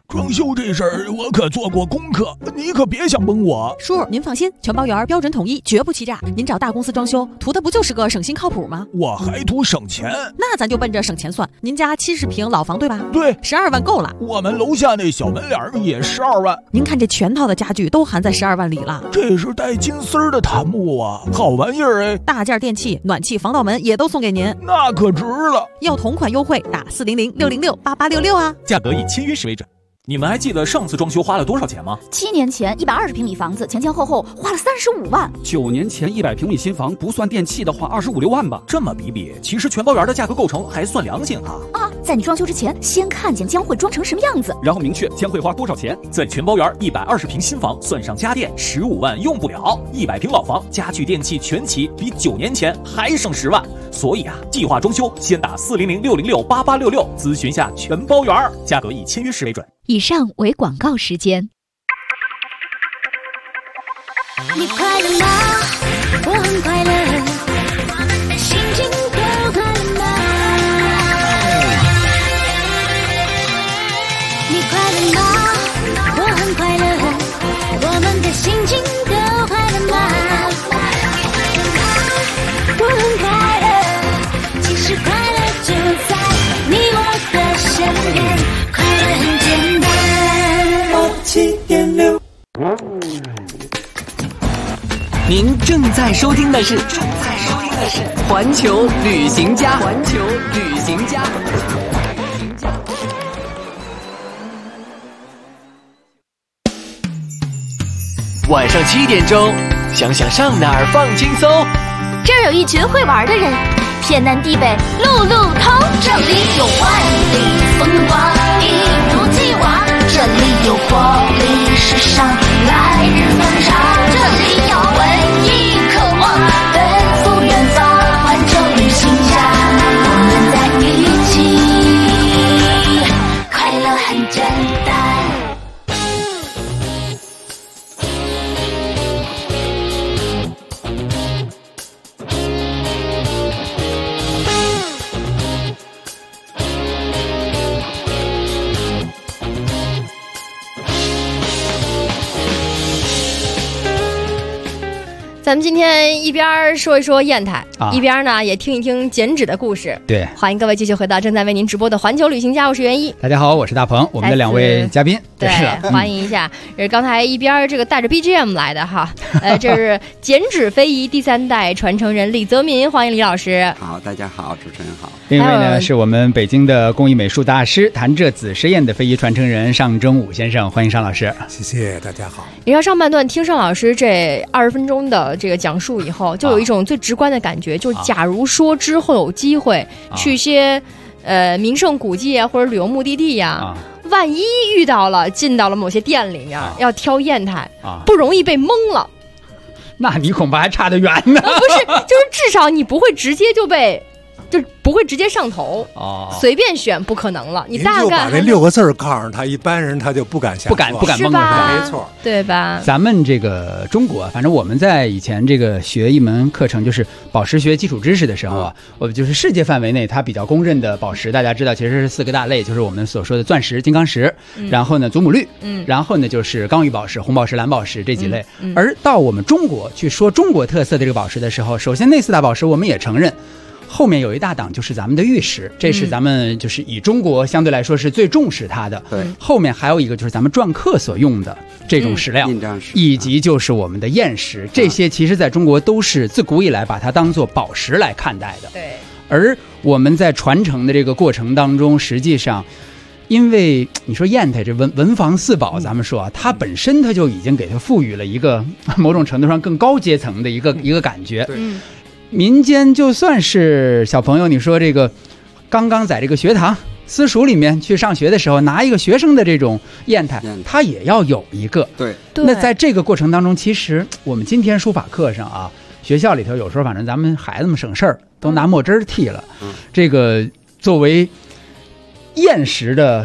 装修这事儿我可做过功课，你可别想蒙我。 叔，您放心，全包园标准统一，绝不欺诈。您找大公司装修，图的不就是个省心靠谱吗？ 我还图省钱， 那咱就奔着省钱算。您家70平老房对吧？ 对 ，12万够了。 我们楼下那小门脸也12万。 您看这全套的家具都含在12万里了。 这是带金丝儿的檀木啊，好玩意儿哎！ 大件电器、暖气、防盗门也都送给您， 那可值了。 要同款优惠，打400-606-8866啊！ 价格以签约时为准。你们还记得上次装修花了多少钱吗 ？7年前120平米房子前后花了35万。 9年前100平米新房不算电器的话25、6万吧。 这么比，其实全包园的价格构成还算良心啊！在你装修之前，先看见将会装成什么样子， 然后明确将会花多少钱。 在全包园120平新房算上家电15万用不了，100平老房家具电器全齐，比9年前还省10万。所以计划装修先打400-606-8866咨询下全包园，价格以签约时为准。 以上为广告时间。 你快乐吗？我很快乐，我们的心情都快乐吗？你快乐吗？我很快乐，我们的心情都快乐吗？我很快乐，其实快乐就在你我的身边，快乐很简单。7.6。 您正在收听的是环球旅行家。晚上7点钟，想想上哪儿放轻松。 这儿有一群会玩的人，天南地北路路通。这里有万里风光，一如既往。这里有活力时尚，来日方长。这里有文艺渴望，奔赴远方。环球旅行家，我们在一起，快乐很简单。 咱们今天一边说一说砚台，一边呢也听一听剪纸的故事。 对， 欢迎各位继续回到正在为您直播的环球旅行家，我是袁一。 大家好，我是大鹏，我们的2位嘉宾。 对，欢迎一下。刚才一边这个带着 BGM 来的哈，这是剪纸非遗第3代传承人李泽民，欢迎李老师。 好，大家好，主持人好。 另一位呢是我们北京的工艺美术大师潭柘子实验的非遗传承人尚征武先生，欢迎尚老师。 谢谢大家好。 你知道上半段听尚老师这20分钟的这个讲述以后，就有一种最直观的感觉，就是假如说之后有机会去一些名胜古迹啊或者旅游目的地呀，万一遇到了进到了某些店里面要挑砚台，不容易被蒙了， 那你恐怕还差得远呢。 不是，就是至少你不会直接就被。就不会直接上头随便选不可能了。你大概就把那6个字告诉他，一般人他就不敢下， 不敢蒙了， 没错， 对吧？ 咱们这个中国，反正我们在以前这个学一门课程，就是宝石学基础知识的时候啊，我就是世界范围内它比较公认的宝石，大家知道其实是4个大类，就是我们所说的钻石、金刚石，然后呢祖母绿，然后呢就是刚玉宝石、红宝石、蓝宝石这几类。而到我们中国去说中国特色的这个宝石的时候，首先那4大宝石我们也承认。后面有一大档就是咱们的玉石，这是咱们就是以中国相对来说是最重视它的。 对， 后面还有一个就是咱们篆刻所用的这种石料， 印章石， 以及就是我们的砚石，这些其实在中国都是自古以来把它当做宝石来看待的。 对， 而我们在传承的这个过程当中，实际上。因为你说砚台这文房四宝，咱们说啊，它本身它就已经给它赋予了一个某种程度上更高阶层的一个感觉。民间就算是小朋友，你说这个刚刚在这个学堂私塾里面去上学的时候，拿一个学生的这种砚台，他也要有一个。 对。 那在这个过程当中，其实我们今天书法课上啊，学校里头有时候反正咱们孩子们省事儿，都拿墨汁替了。这个作为砚石的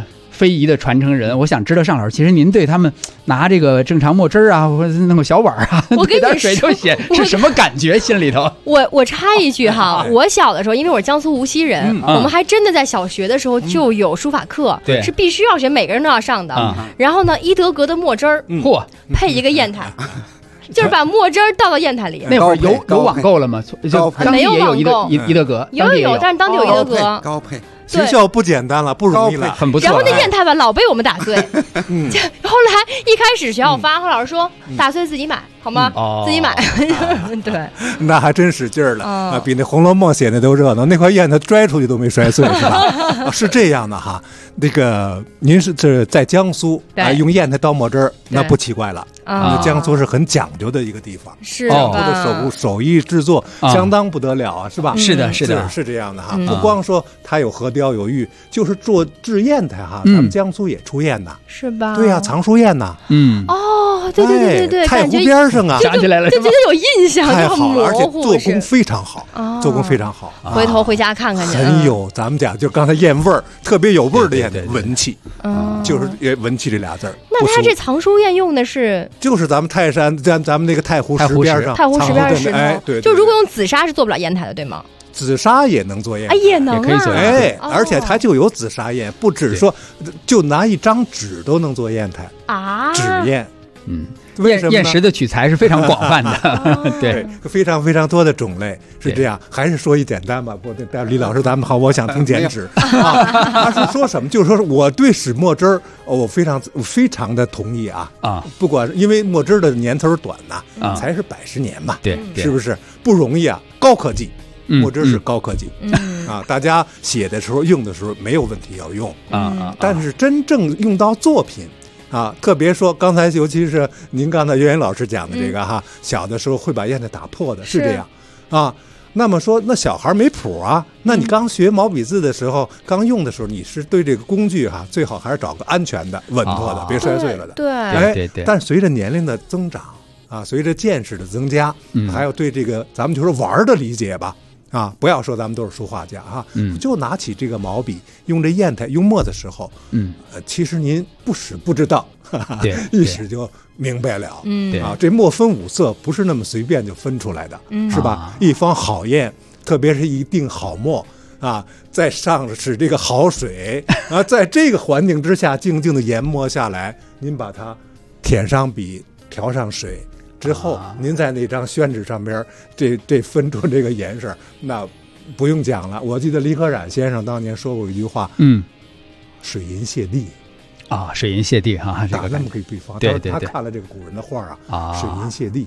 非遗的传承人，我想知道尚老师，其实您对他们拿这个正常墨汁啊，或者弄个小碗啊， 我跟你点水就写，是什么感觉？心里头？ 我插一句哈，我小的时候，因为我是江苏无锡人，我们还真的在小学的时候就有书法课，是必须要学，每个人都要上的。然后呢，伊德格的墨汁儿，配一个砚台。就是把墨汁倒到砚台里。 那会儿有网购了吗？当地也有伊德格， 有，但是当地有伊德格高配。 学校不简单了，不容易了， 很不错。 然后那砚台吧，老被我们打碎。后来一开始学校发，后老师说打碎自己买，好吗？自己买。对， 那还真使劲儿了，比那《红楼梦》写的都热闹。那块砚台拽出去都没摔碎，是吧？是这样的哈。那个您是这在江苏用砚台倒墨汁儿，那不奇怪了。江苏是很讲究的一个地方， 是的手艺制作相当不得了啊，是吧？ 是的，是这样的哈。不光说它有河雕有玉，就是做制砚台哈，咱们江苏也出砚呐， 是吧？ 对呀，藏书砚呐。 对， 太湖边上啊， 想起来了， 就觉得有印象， 太好了，而且做工非常好， 回头回家看看去， 很有咱们讲就刚才砚味儿，特别有味儿的砚台，文气，就是文气这俩字儿。 那他这藏书砚用的是？ 就是咱们泰山，咱们那个太湖石边上， 太湖石边石头， 对， 就如果用紫砂是做不了砚台的，对吗？ 紫砂也能做砚台， 也能而且它就有紫砂砚，不只说就拿一张纸都能做砚台啊，纸砚，为什么砚石的取材是非常广泛的，对， 非常非常多的种类是这样。还是说一简单吧，李老师咱们好，我想听剪纸他是说什么？就是说我对使墨汁儿，我非常的同意啊，不管因为墨汁的年头短呐，才是110年嘛， 对， 是不是不容易啊？高科技。墨汁是高科技大家写的时候用的时候没有问题要用但是真正用到作品特别说刚才尤其是您刚才袁老师讲的这个小的时候会把砚台打破的是这样那么说那小孩没谱啊，那你刚学毛笔字的时候刚用的时候，你是对这个工具最好还是找个安全的稳妥的别摔碎了的。 对， 但随着年龄的增长随着见识的增加还有对这个咱们就说玩的理解吧不要说咱们都是书画家就拿起这个毛笔，用这砚台用墨的时候，其实您不使不知道，一使就明白了，这墨分5色，不是那么随便就分出来的，是吧？一方好砚，特别是一定好墨再上使这个好水在这个环境之下，静静的研磨下来，您把它舔上笔，调上水。之后，您在那张宣纸上边，这分出这个颜色，那不用讲了。我记得李可染先生当年说过一句话，水银泻地水银泻地这个那么可以对方。 对， 他看了这个古人的画水银泻地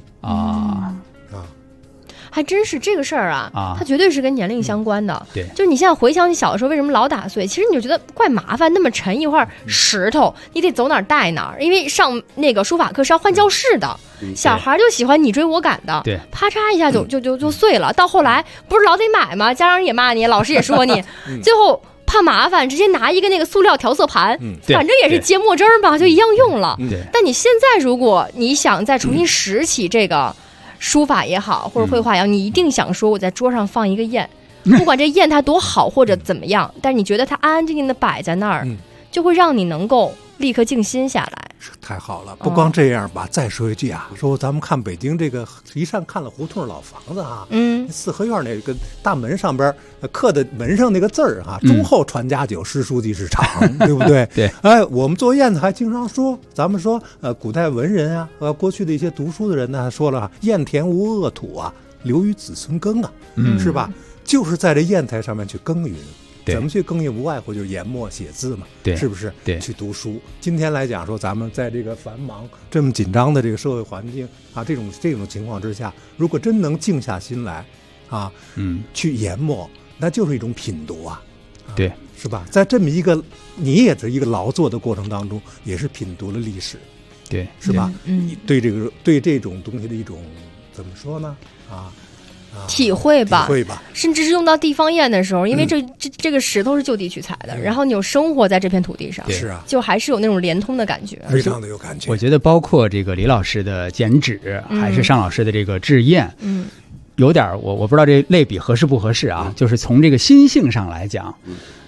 还真是这个事儿它绝对是跟年龄相关的。 对， 就是你现在回想你小的时候为什么老打碎，其实你就觉得怪麻烦，那么沉一块石头，你得走哪儿带哪儿，因为上那个书法课是要换教室的，小孩就喜欢你追我赶的， 对， 啪嚓一下就碎了。到后来不是老得买吗？家长也骂你，老师也说你，最后怕麻烦，直接拿一个那个塑料调色盘，反正也是接墨汁儿嘛，就一样用了。但你现在如果你想再重新拾起这个书法也好，或者绘画也好，你一定想说我在桌上放一个砚，不管这砚它多好或者怎么样，但是你觉得它安安静静的摆在那儿，就会让你能够立刻静心下来。 太好了，不光这样吧，再说一句说咱们看北京这个一上看了胡同老房子四合院那个大门上边刻的门上那个字儿忠厚传家久，诗书继世长，对不对？ 对， 我们做砚台还经常说，咱们说古代文人过去的一些读书的人呢，说了砚田无恶土留于子孙耕是吧？就是在这砚台上面去耕耘。怎么去耕耘？无外乎就是研墨写字嘛，是不是？ 对， 去读书。今天来讲说，咱们在这个繁忙、这么紧张的这个社会环境这种情况之下，如果真能静下心来去研墨，那就是一种品读对， 是吧？在这么一个你也是一个劳作的过程当中，也是品读了历史， 对， 是吧？对这种东西的一种怎么说呢？ 体会吧，甚至是用到地方砚的时候，因为这个石头是就地取材的，然后你有生活在这片土地上， 是就还是有那种连通的感觉， 非常的有感觉。 我觉得包括这个李老师的剪纸，还是尚老师的这个制砚，有点我不知道这类比合适不合适就是从这个心性上来讲，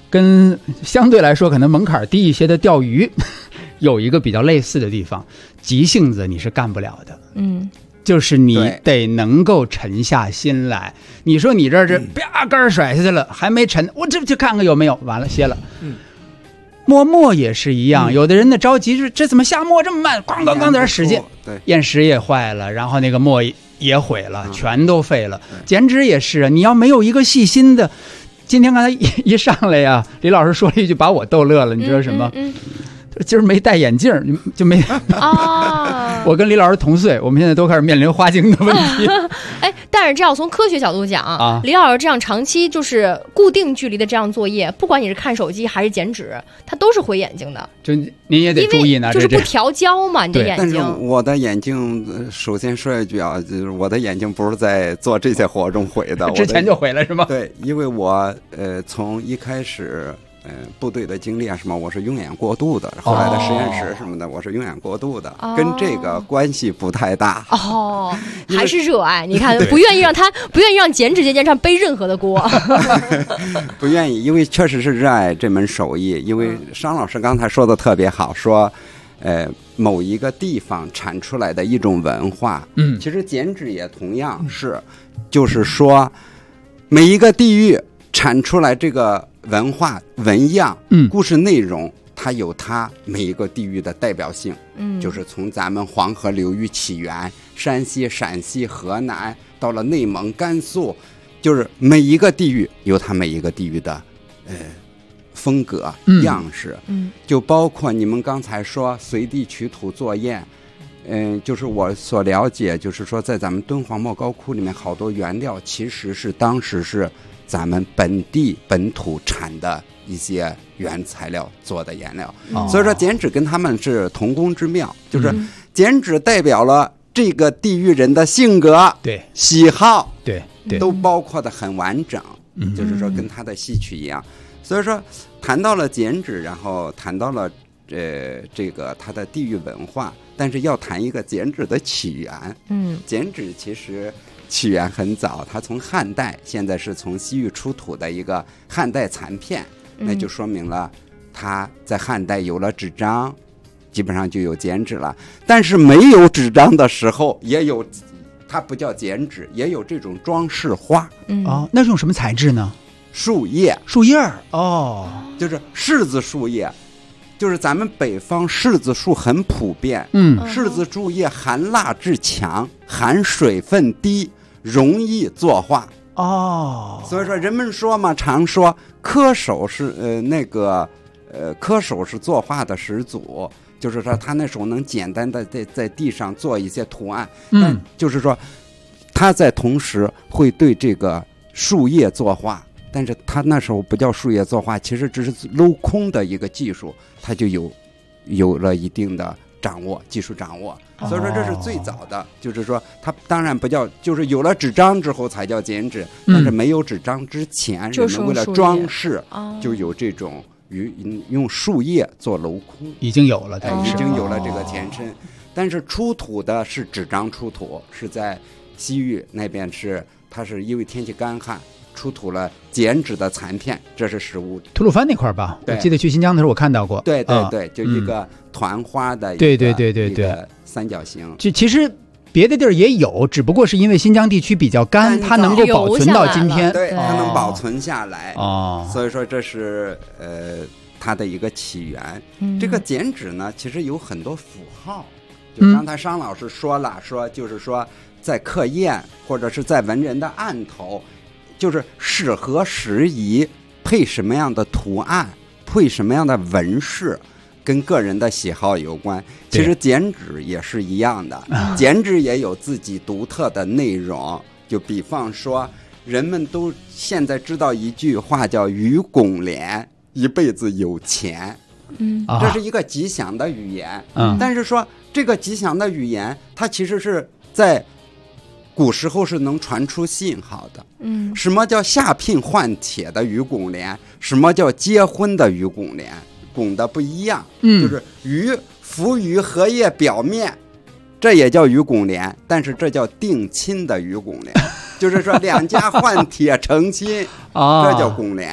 跟相对来说可能门槛低一些的钓鱼有一个比较类似的地方，急性子你是干不了的。就是你得能够沉下心来。你说你这啪杆甩下去了，还没沉，我这就看看有没有，完了歇了。磨也是一样，有的人呢着急，这怎么下磨这么慢，咣咣咣在这使劲，砚石也坏了，然后那个磨也毁了，全都废了。剪纸也是啊，你要没有一个细心的。今天刚才一上来呀，李老师说了一句把我逗乐了，你知道什么？今儿没戴眼镜就没我跟李老师同岁，我们现在都开始面临花镜的问题。 哎，但是这要从科学角度讲李老师这样长期就是固定距离的这样作业，不管你是看手机还是剪纸，它都是毁眼睛的。 就您也得注意呢， 就是不调焦嘛，你的眼睛。 但是我的眼睛，首先说一句啊，就是我的眼睛不是在做这些活中毁的， 之前就毁了是吗？ 对，因为我从一开始。部队的经历啊什么，我是用眼过度的，后来的实验室什么的，我是用眼过度的，跟这个关系不太大。 还是热爱，你看不愿意让剪纸这件上背任何的锅。 不愿意，因为确实是热爱这门手艺。因为商老师刚才说的特别好，说某一个地方产出来的一种文化，其实剪纸也同样是，就是说每一个地域产出来这个文化纹样故事内容，它有它每一个地域的代表性，就是从咱们黄河流域起源，山西、陕西、河南，到了内蒙、甘肃，就是每一个地域有它每一个地域的风格样式，就包括你们刚才说随地取土作堰，就是我所了解，就是说在咱们敦煌莫高窟里面，好多原料其实是当时是咱们本土产的一些原材料做的颜料，所以说剪纸跟他们是同工之妙，就是剪纸代表了这个地域人的性格、喜好，都包括的很完整，就是说跟他的戏曲一样。所以说谈到了剪纸，然后谈到了这个它的地域文化，但是要谈一个剪纸的起源。剪纸其实起源很早，它从汉代，现在是从西域出土的一个汉代残片，那就说明了它在汉代有了纸张，基本上就有剪纸了。但是没有纸张的时候，也有，它不叫剪纸，也有这种装饰画。 那是用什么材质呢？ 树叶就是柿子树叶，就是咱们北方柿子树很普遍，柿子树叶含蜡质强，含水分低，容易作画。所以说人们说嘛，常说科手是科手是作画的始祖，就是说他那时候能简单的在地上做一些图案，但就是说他在同时会对这个树叶作画。但是他那时候不叫树叶作画，其实只是镂空的一个技术，他就有了一定的技术掌握。所以说这是最早的，就是说他当然不叫，就是有了纸张之后才叫剪纸，但是没有纸张之前，人们为了装饰就有这种用树叶做镂空， 已经有了， 已经有了这个前身。但是出土的是纸张出土，是在西域那边，它是因为天气干旱。出土了剪纸的残片，这是实物。 吐鲁番那块吧，我记得去新疆的时候我看到过。 对，就一个团花的一个三角形。 其实别的地儿也有，只不过是因为新疆地区比较干，它能够保存到今天。 对，它能保存下来。所以说这是它的一个起源。这个剪纸呢，其实有很多符号。就刚才商老师说了，就是说在刻砚或者是在文人的案头。就是适合时宜，配什么样的图案，配什么样的纹饰，跟个人的喜好有关。其实剪纸也是一样的，剪纸也有自己独特的内容。就比方说，人们都现在知道一句话叫于拱联，一辈子有钱。这是一个吉祥的语言。但是说这个吉祥的语言，它其实是在古时候是能传出信号的。什么叫下聘换帖的于拱联？什么叫结婚的于拱联？拱的不一样。就是于浮于荷叶表面，这也叫于拱联，但是这叫定亲的于拱联。就是说两家换帖成亲，这叫拱联。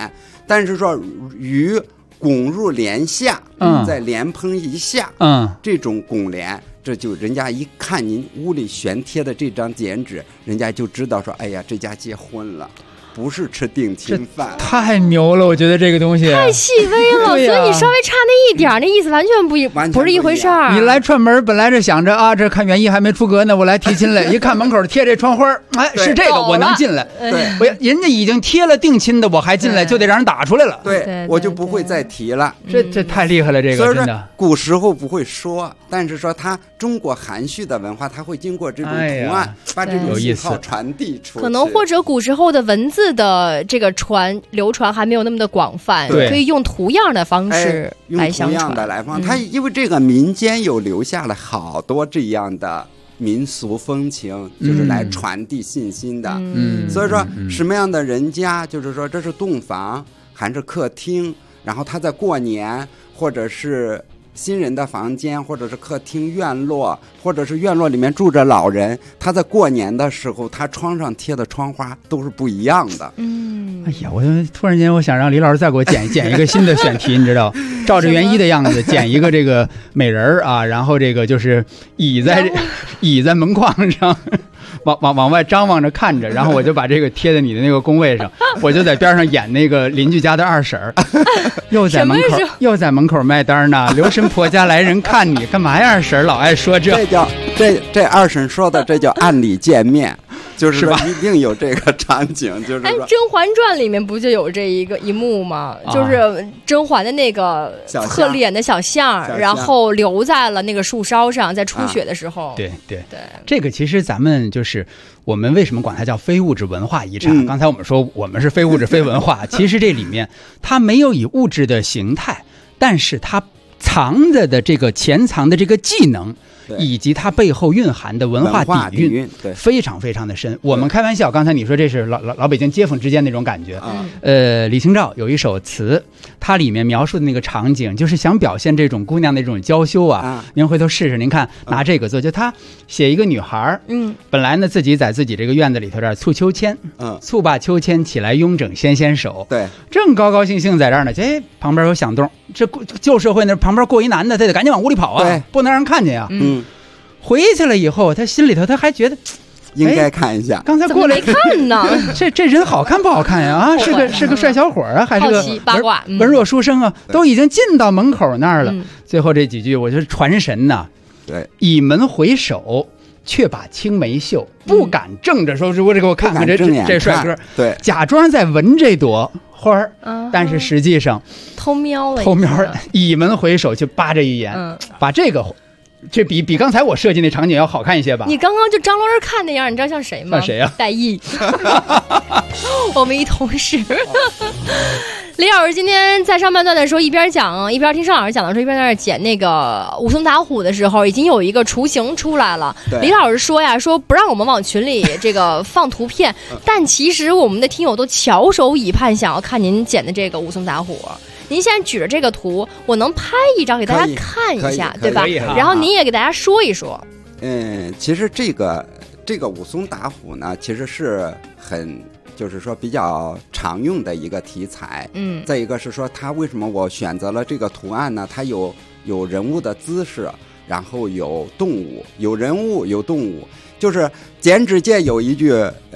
但是说鱼拱入帘下，在莲蓬一下，这种拱帘，这就人家一看您屋里悬贴的这张剪纸，人家就知道说，哎呀，这家结婚了。不是吃定亲饭， 太牛了！我觉得这个东西太细微了，所以你稍微差那一点，那意思完全不是一回事儿。 你来串门，本来是想着啊，这看园艺还没出阁呢，我来提亲来，一看门口贴这窗花，哎，是这个我能进来。 对， 人家已经贴了定亲的，我还进来，就得让人打出来了。 对，我就不会再提了。 这太厉害了，这个真的。 古时候不会说，但是说他中国含蓄的文化，他会经过这种图案，把这种信号传递出去。 可能或者古时候的文字的这个流传还没有那么的广泛，可以用图样的方式来相传。 用图样的来放，它因为这个民间有留下了好多这样的民俗风情，就是来传递信心的。所以说什么样的人家，就是说这是洞房还是客厅，然后他在过年或者是新人的房间，或者是客厅院落，或者是院落里面住着老人，他在过年的时候，他窗上贴的窗花都是不一样的。 哎呀，我突然间我想让李老师再给我剪一个新的选题，你知道，照着园艺的样子剪一个这个美人啊，然后这个就是倚在门框上。往外张望着看着，然后我就把这个贴在你的那个工位上，我就在边上演那个邻居家的二婶儿，又在门口卖单呢。留神婆家来人看你，干嘛呀？二婶老爱说这叫这二婶说的，这叫按理见面。就是吧，一定有这个场景，就是说， 《甄嬛传》里面不就有这一幕吗？就是甄嬛的那个侧脸的小像，然后留在了那个树梢上，在出血的时候。 对，这个其实咱们就是我们为什么管它叫非物质文化遗产？刚才我们说我们是非物质非文化，其实这里面它没有以物质的形态，但是它藏着的这个潜藏的这个技能。以及它背后蕴含的文化底蕴非常非常的深。我们开玩笑，刚才你说这是老北京街坊之间那种感觉。李清照有一首词，它里面描述的那个场景，就是想表现这种姑娘的这种娇羞啊。您回头试试，您看拿这个做，就他写一个女孩，本来呢自己在自己这个院子里头这儿簇秋千，簇罢秋千起来慵整纤纤手， 对， 正高高兴兴在这儿呢，旁边有响动，这旧社会那旁边过一男的，他得赶紧往屋里跑啊，不能让人看见啊。回去了以后，他心里头他还觉得应该看一下。 刚才过来没看呢， 这人好看不好看呀？啊，是个帅小伙啊，还是个八卦文弱书生啊？都已经进到门口那儿了。最后这几句，我觉得传神呐。 对， 倚门回首，却把青梅嗅，不敢正着说，我这给我看看这帅哥。 对， 假装在闻这朵花儿，但是实际上偷瞄倚门回首就扒这一眼，把这个。这比刚才我设计那场景要好看一些吧？ 你刚刚就张罗着看那样，你知道像谁吗？ 像谁啊？ 戴毅，我们一同事。李老师今天在上半段的时候一边讲一边听尚老师讲的时候，一边在那剪那个武松打虎的时候，已经有一个雏形出来了。李老师说呀，说不让我们往群里这个放图片，但其实我们的听友都翘首以盼，想要看您剪的这个武松打虎。您现在举着这个图，我能拍一张给大家看一下，对吧？然后您也给大家说一说。 其实这个武松打虎呢，其实是很就是说比较常用的一个题材。再一个是说它为什么我选择了这个图案呢？它有人物的姿势，然后有动物，有人物有动物。就是剪纸界有一句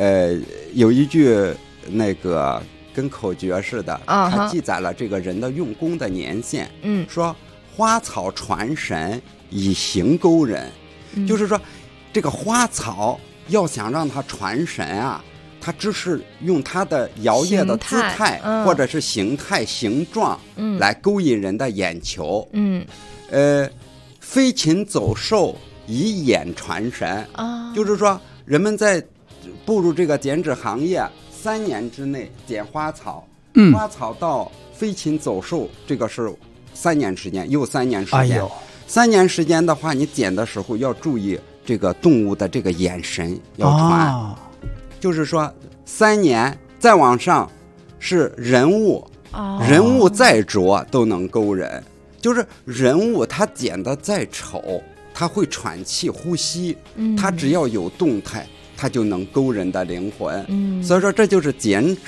那个。跟口诀似的，它记载了这个人的用功的年限。说花草传神，以形勾人。就是说，这个花草要想让它传神啊，它只是用它的摇曳的姿态，或者是形态、形状，来勾引人的眼球。飞禽走兽以眼传神。就是说，人们在步入这个剪纸行业。3年之内剪花草，花草到飞禽走兽，这个是3年时间，又3年时间。3年时间的话，你剪的时候要注意这个动物的这个眼神要传。就是说3年再往上是人物，人物再拙都能勾人。就是人物他剪的再丑，他会喘气呼吸，他只要有动态。它就能勾人的灵魂。所以说这就是剪纸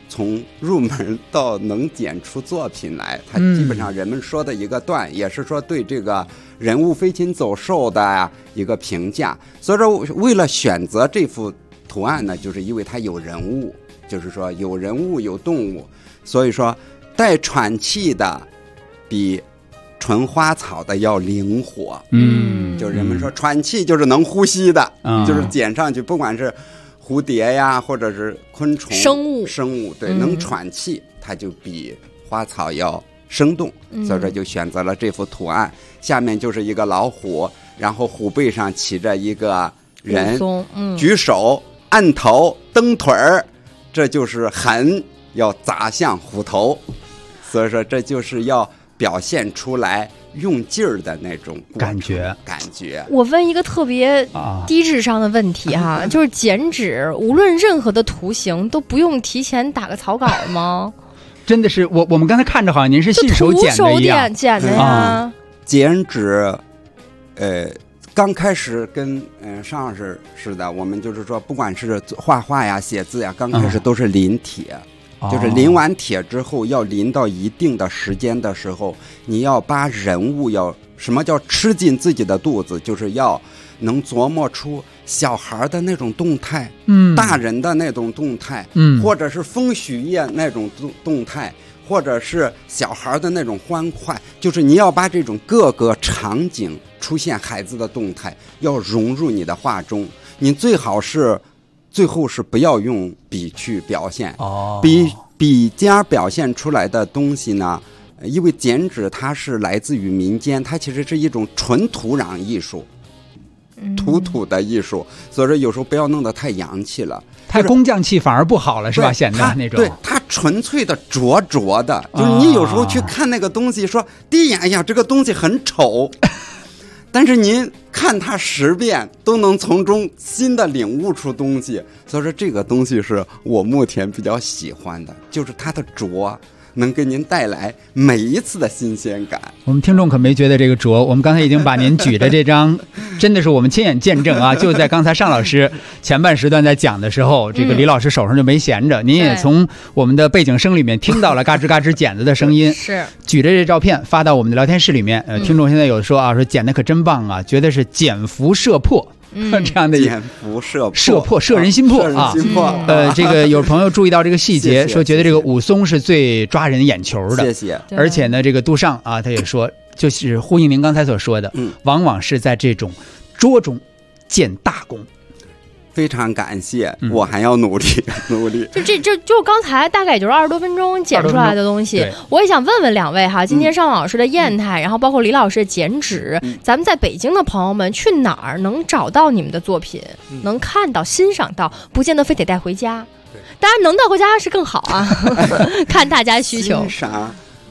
从入门到能剪出作品来，它基本上人们说的一个段，也是说对这个人物飞禽走兽的一个评价。所以说，为了选择这幅图案呢，就是因为它有人物，就是说有人物有动物，所以说带喘气的比纯花草的要灵活。就是人们说喘气就是能呼吸的，就是剪上去，不管是蝴蝶呀，或者是昆虫、生物，对，能喘气，它就比花草要生动，所以说就选择了这幅图案。下面就是一个老虎，然后虎背上骑着一个人，举手、按头、蹬腿儿，这就是狠要砸向虎头，所以说这就是要表现出来用劲儿的那种感觉。 我问一个特别低智商的问题哈，就是剪纸，无论任何的图形都不用提前打个草稿吗？ 真的是我们刚才看着好像您是信手剪的一样， 剪的呀。 剪纸，刚开始跟上是的，我们就是说，不管是画画呀、写字呀，刚开始都是临帖。就是临完帖之后，要临到一定的时间的时候，你要把人物什么叫吃进自己的肚子，就是要能琢磨出小孩的那种动态，大人的那种动态，或者是风许叶那种动态，或者是小孩的那种欢快，就是你要把这种各个场景出现孩子的动态，要融入你的画中。你最好是最后是不要用笔去表现，笔尖表现出来的东西呢，因为剪纸它是来自于民间，它其实是一种纯土壤艺术，土的艺术，所以说有时候不要弄得太洋气了， 太工匠气反而不好了，是吧？显得那种对它纯粹的拙的，就是你有时候去看那个东西，说第一眼哎呀这个东西很丑。但是您看它10遍都能从中新的领悟出东西，所以说这个东西是我目前比较喜欢的，就是它的拙能给您带来每一次的新鲜感。 我们听众可没觉得这个拙，我们刚才已经把您举的这张真的是我们亲眼见证啊，就在刚才尚老师前半时段在讲的时候，这个李老师手上就没闲着，您也从我们的背景声里面听到了嘎吱嘎吱剪子的声音， 是举着这照片发到我们的聊天室里面，听众现在有说啊，说剪的可真棒啊，觉得是剪符射破。这样的剪符射人心魄啊！这个有朋友注意到这个细节，说觉得这个武松是最抓人眼球的。 谢谢。 而且呢，这个杜尚啊，他也说，就是呼应您刚才所说的，往往是在这种拙中见大功。 非常感谢，我还要努力。 就刚才大概也就是20多分钟剪出来的东西，我也想问问两位哈，今天尚老师的砚台，然后包括李老师的剪纸，咱们在北京的朋友们去哪儿能找到你们的作品，能看到、欣赏到，不见得非得带回家，当然能带回家是更好啊，看大家需求。 欣赏，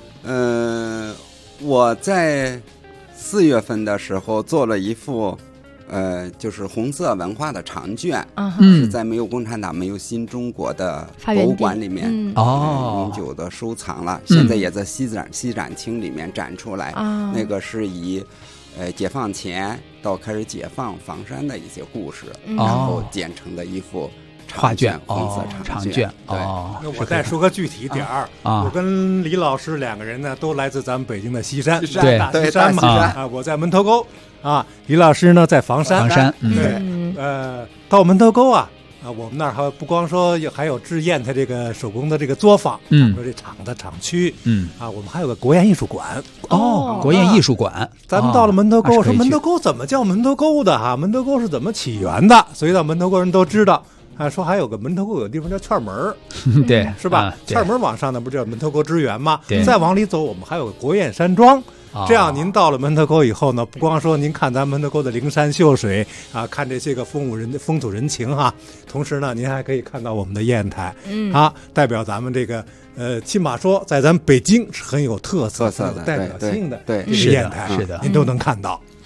我在4月份的时候做了一幅。就是红色文化的长卷，是在没有共产党、没有新中国的博物馆里面永久的收藏了。现在也在西展厅里面展出来。那个是以解放前到开始解放房山的一些故事，然后剪成的一幅画卷， 红色长卷。 对，那我再说个具体点儿。我跟李老师2个人呢，都来自咱们北京的西山，大西山嘛。我在门头沟。李老师呢在房山，对，到门头沟我们那儿还不光说还有制砚台这个手工的这个作坊，说这厂的厂区，我们还有个国宴艺术馆。 国宴艺术馆， 咱们到了门头沟，说门头沟怎么叫门头沟的门头沟是怎么起源的？所以到门头沟人都知道。说还有个门头沟有个地方叫券门， 对， 是吧？券门往上呢不叫门头沟支园吗？再往里走，我们还有个国宴山庄。这样您到了门头沟以后呢，不光说您看咱门头沟的灵山秀水看这些个风土人情同时呢您还可以看到我们的砚台，代表咱们这个起码说在咱们北京是很有特色的、代表性的这个砚台， 是的， 您都能看到。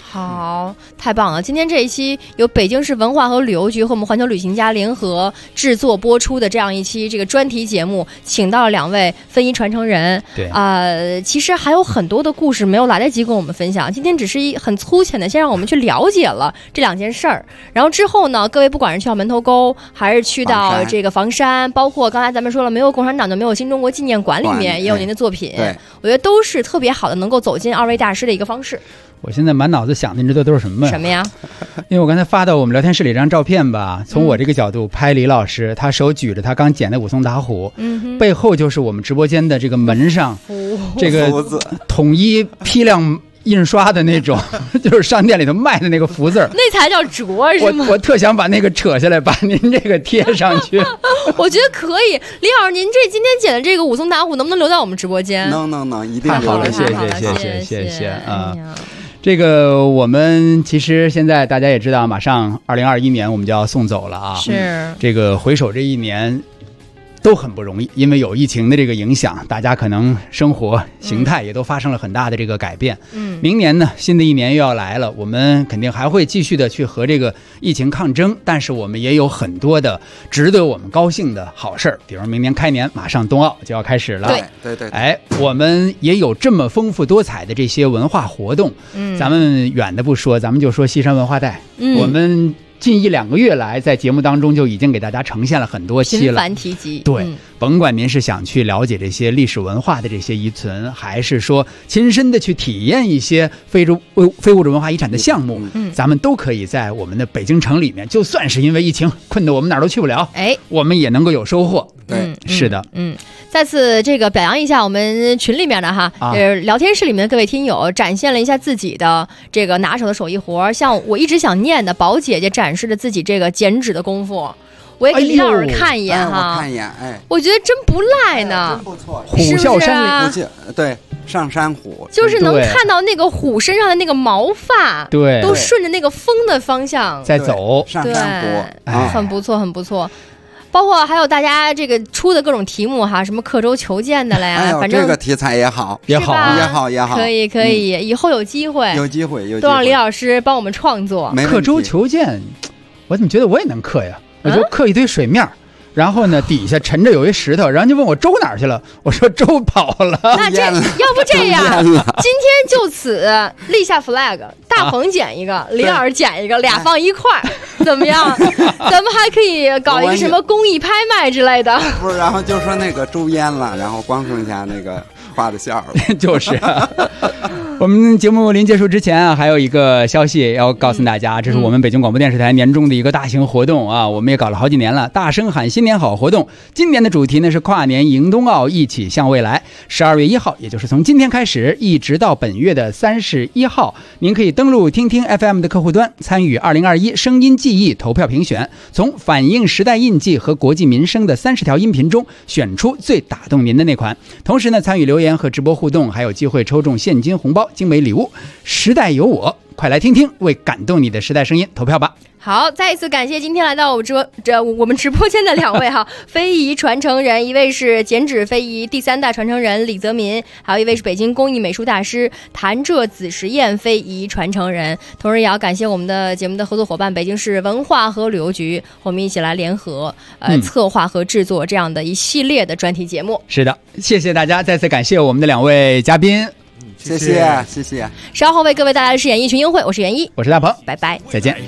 好，太棒了！今天这一期由北京市文化和旅游局和我们环球旅行家联合制作播出的这样一期这个专题节目，请到了2位非遗传承人。 对其实还有很多的故事没有来得及跟我们分享，今天只是很粗浅的先让我们去了解了这2件事儿，然后之后呢，各位不管是去到门头沟，还是去到这个房山，包括刚才咱们说了，没有共产党就没有新中国纪念馆里面也有您的作品，我觉得都是特别好的，能够走进2位大师的一个方式。 我现在满脑子想的，你知道都是什么吗？ 什么呀？ 因为我刚才发到我们聊天室里这张照片吧，从我这个角度拍李老师，他手举着他刚捡的武松打虎，背后就是我们直播间的这个门上，这个统一批量印刷的那种，就是商店里头卖的那个福字， 那才叫拙是吗？ 我特想把那个扯下来，把您这个贴上去。 我觉得可以，李老师，您这今天捡的这个武松打虎能不能留在我们直播间？ 能，一定太好了，谢谢啊。这个我们其实现在大家也知道，马上2021年我们就要送走了啊。 是这个回首这一年都很不容易，因为有疫情的这个影响，大家可能生活形态也都发生了很大的这个改变。明年呢，新的一年又要来了，我们肯定还会继续的去和这个疫情抗争，但是我们也有很多的值得我们高兴的好事儿，比如明年开年，马上冬奥就要开始了。 对， 哎，我们也有这么丰富多彩的这些文化活动。咱们远的不说，咱们就说西山文化带，我们近1-2个月来，在节目当中就已经给大家呈现了很多期了， 频繁提及。 对，甭管您是想去了解这些历史文化的这些遗存，还是说亲身的去体验一些非物质文化遗产的项目，咱们都可以在我们的北京城里面，就算是因为疫情困得我们哪儿都去不了，我们也能够有收获。 对， 是的， 再次这个表扬一下我们群里面的哈，聊天室里面的各位听友，展现了一下自己的这个拿手的手艺活，像我一直想念的宝姐姐展示了自己这个剪纸的功夫。我也给李老师看一眼哈， 我看一眼， 我觉得真不赖呢， 真不错。 虎啸山里，对，上山虎， 就是能看到那个虎身上的那个毛发， 对， 都顺着那个风的方向在走， 上山虎， 很不错，很不错。包括还有大家这个出的各种题目哈，什么刻舟求剑的了呀，反正这个题材也好， 可以，以后有机会都让李老师帮我们创作。 刻舟求剑，我怎么觉得我也能刻呀？我就刻一堆水面，然后呢底下沉着有一石头，然后就问我舟哪儿去了，我说舟跑了。 那这要不这样，今天就此立下 flag， 大鹏捡一个，李老师捡一个，俩放一块儿，怎么样？咱们还可以搞一个什么公益拍卖之类的。 不是，然后就说那个周淹了，然后光剩下那个画的线了。 就是我们节目临结束之前啊，还有一个消息要告诉大家，这是我们北京广播电视台年终的一个大型活动啊，我们也搞了好几年了，大声喊新年好活动。今年的主题呢是跨年迎冬奥，一起向未来。12月1号，也就是从今天开始，一直到本月的31号，您可以登录听听 FM 的客户端，参与2021声音记忆投票评选，从反映时代印记和国计民生的30条音频中选出最打动您的那款。同时呢，参与留言和直播互动，还有机会抽中现金红包、精美礼物。时代有我，快来听听，为感动你的时代声音投票吧。 好，再一次感谢今天来到我们直播间的2位哈，非遗传承人，一位是剪纸非遗第3代传承人李泽民，还有一位是北京工艺美术大师谭浙子实验非遗传承人。同时也要感谢我们的节目的合作伙伴北京市文化和旅游局，我们一起来联合策划和制作这样的一系列的专题节目。 是的，谢谢大家，再次感谢我们的2位嘉宾。 谢谢。 稍后为各位带来的是演艺群英会，我是袁一， 我是大鹏， 拜拜， 再见。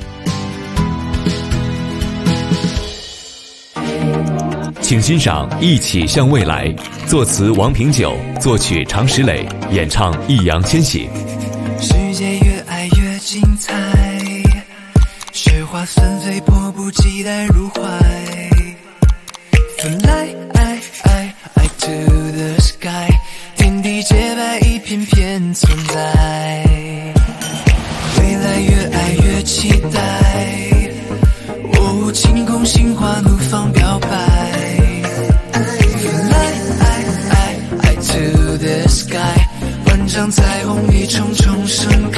请欣赏《一起向未来》，作词王平久，作曲常石磊，演唱易烊千玺。 世界越爱越精彩，雪花纷飞，迫不及待入怀。Fly to the sky， 天地洁白，一片片存在。未来越爱越期待，晴空心花怒放表白。Fly to the sky， 万丈彩虹一重重盛开。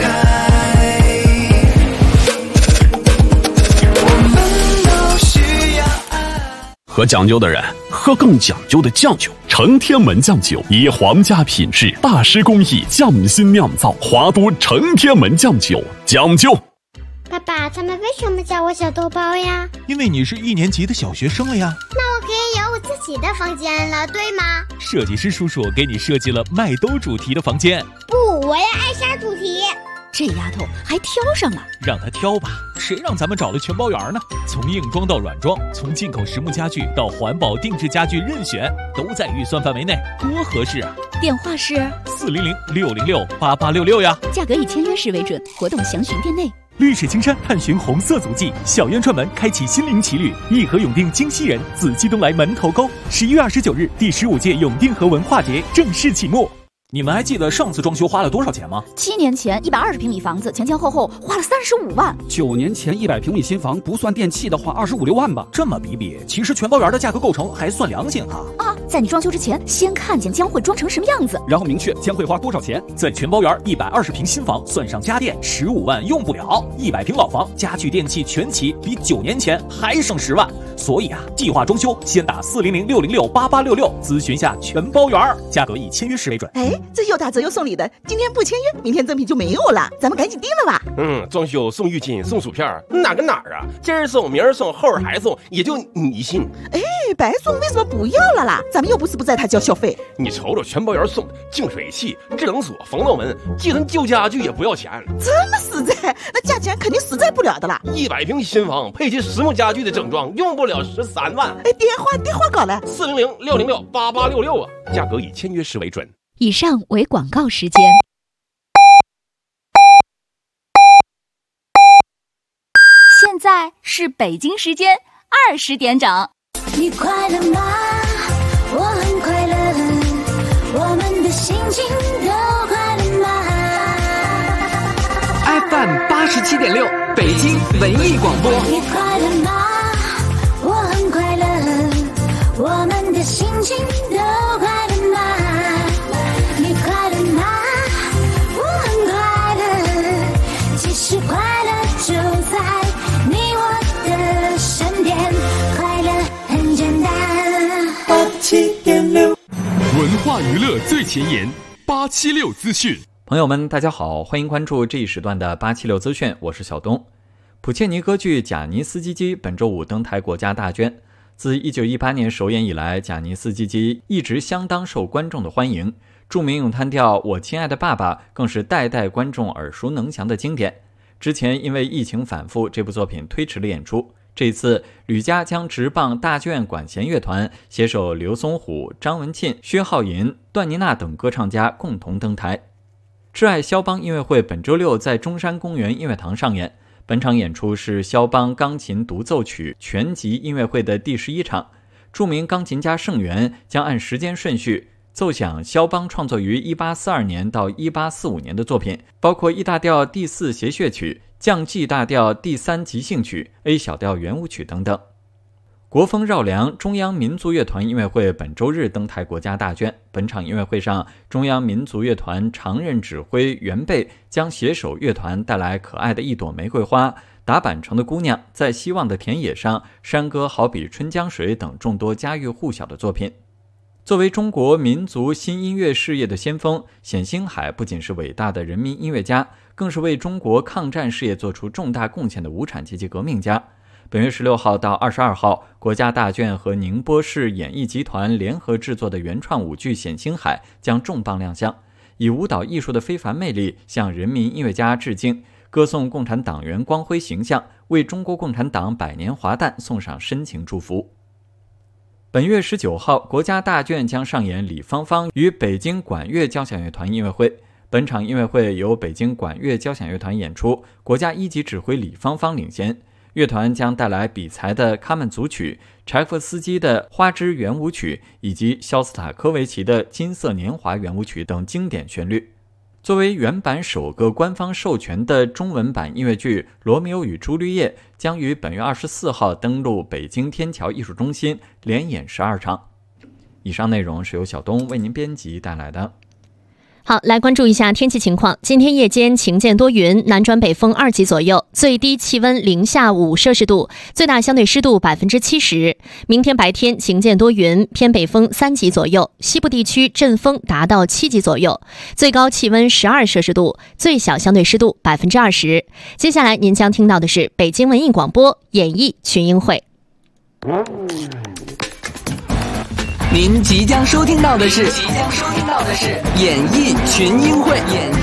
我们都需要爱。 喝讲究的人喝更讲究的酱酒。 承天门酱酒以皇家品质、大师工艺匠心酿造，华都承天门酱酒讲究。 爸爸，他们为什么叫我小豆包呀？ 因为你是1年级的小学生了呀。 那我可以有我自己的房间了，对吗？ 设计师叔叔给你设计了麦兜主题的房间。 不，我要艾莎主题。 这丫头还挑上了， 让她挑吧，谁让咱们找了全包圆呢？从硬装到软装，从进口实木家具到环保定制家具，任选都在预算范围内，多合适啊！ 电话是 400-606-8866呀， 价格以签约时为准，活动详询店内。 绿水青山探寻红色足迹，小渊串门开启心灵奇旅，颐和永定京西人，紫金东来门头沟。11月29日，第15届永定河文化节正式启幕。你们还记得上次装修花了多少钱吗 ？7年前120平米房子前前后后花了35万。 9年前100平米新房不算电器的话25-6万吧。 这么比，其实全包圆的价格构成还算良心哈。 在你装修之前，先看见将会装成什么样子， 然后明确将会花多少钱。 在全包圆120平新房算上家电15万用不了，100平老房家具电器全齐，比9年前还省10万。所以计划装修先打400-606-8866咨询下全包圆，价格以签约时为准。 这又打折又送礼的，今天不签约，明天赠品就没有了，咱们赶紧定了吧。 装修送浴巾送薯片，哪跟哪儿啊？今儿送明儿送后儿还送，也就你信。 白送为什么不要了啦？咱们又不是不在他交消费。 你瞅瞅全包圆送的净水器、制冷锁、防盗门，寄存旧家具也不要钱。 这么实在，那价钱肯定实在不了的啦。 100平新房配齐实木家具的整装，用不了13万。 电话搞来 400-606-8866啊，价格以签约时为准。 以上为广告时间。 现在是北京时间20点整。 你快乐吗？我很快乐，我们的心情都快乐吗 ？FM 87.6，北京文艺广播。 你快乐吗？我很快乐，我们的心情都快乐吗？你快乐吗？我很快乐，其实快乐就在你我的身边，快乐很简单。87.6， 文化娱乐最前沿，876资讯。 朋友们，大家好，欢迎关注这一时段的876资讯，我是小东。普切尼歌剧《贾尼斯基基》本周五登台国家大剧。自1918年首演以来，贾尼斯基基一直相当受观众的欢迎。著名咏叹调《我亲爱的爸爸》更是代代观众耳熟能详的经典。之前因为疫情反复，这部作品推迟了演出。这次吕嘉将直棒大剧院管弦乐团携手刘松虎、张文庆、薛浩银、段妮娜等歌唱家共同登台。挚爱肖邦音乐会本周六在中山公园音乐堂上演。本场演出是肖邦钢琴独奏曲全集音乐会的第11场。著名钢琴家盛元将按时间顺序奏响肖邦创作于1842年到1845年的作品，包括 E 大调第4协谑曲、降 G 大调第3即兴曲、A 小调圆舞曲等等。国风绕梁中央民族乐团音乐会本周日登台国家大剧。本场音乐会上，中央民族乐团常任指挥袁贝将携手乐团带来可爱的一朵玫瑰花、打板城的姑娘、在希望的田野上、山歌好比春江水等众多家喻户晓的作品。作为中国民族新音乐事业的先锋，冼星海不仅是伟大的人民音乐家，更是为中国抗战事业做出重大贡献的无产阶级革命家。本月16号到22号，国家大剧和宁波市演艺集团联合制作的原创舞剧《冼星海》将重磅亮相，以舞蹈艺术的非凡魅力向人民音乐家致敬，歌颂共产党员光辉形象，为中国共产党100年华诞送上深情祝福。本月19号，国家大剧将上演李芳芳与北京管乐交响乐团音乐会。本场音乐会由北京管乐交响乐团演出，国家1级指挥李芳芳领衔。乐团将带来比才的卡门组曲、柴可夫斯基的花之圆舞曲以及肖斯塔科维奇的金色年华圆舞曲等经典旋律。作为原版首个官方授权的中文版音乐剧《罗密欧与朱丽叶》将于本月24号登陆北京天桥艺术中心，连演12场。以上内容是由小东为您编辑带来的。 好，来关注一下天气情况。今天夜间晴间多云，南转北风2级左右，最低气温零下5摄氏度，最大相对湿度70%。明天白天晴间多云，偏北风3级左右，西部地区阵风达到7级左右，最高气温12摄氏度，最小相对湿度20%。接下来您将听到的是北京文艺广播演艺群英会。 您即将收听到的是演艺群英会。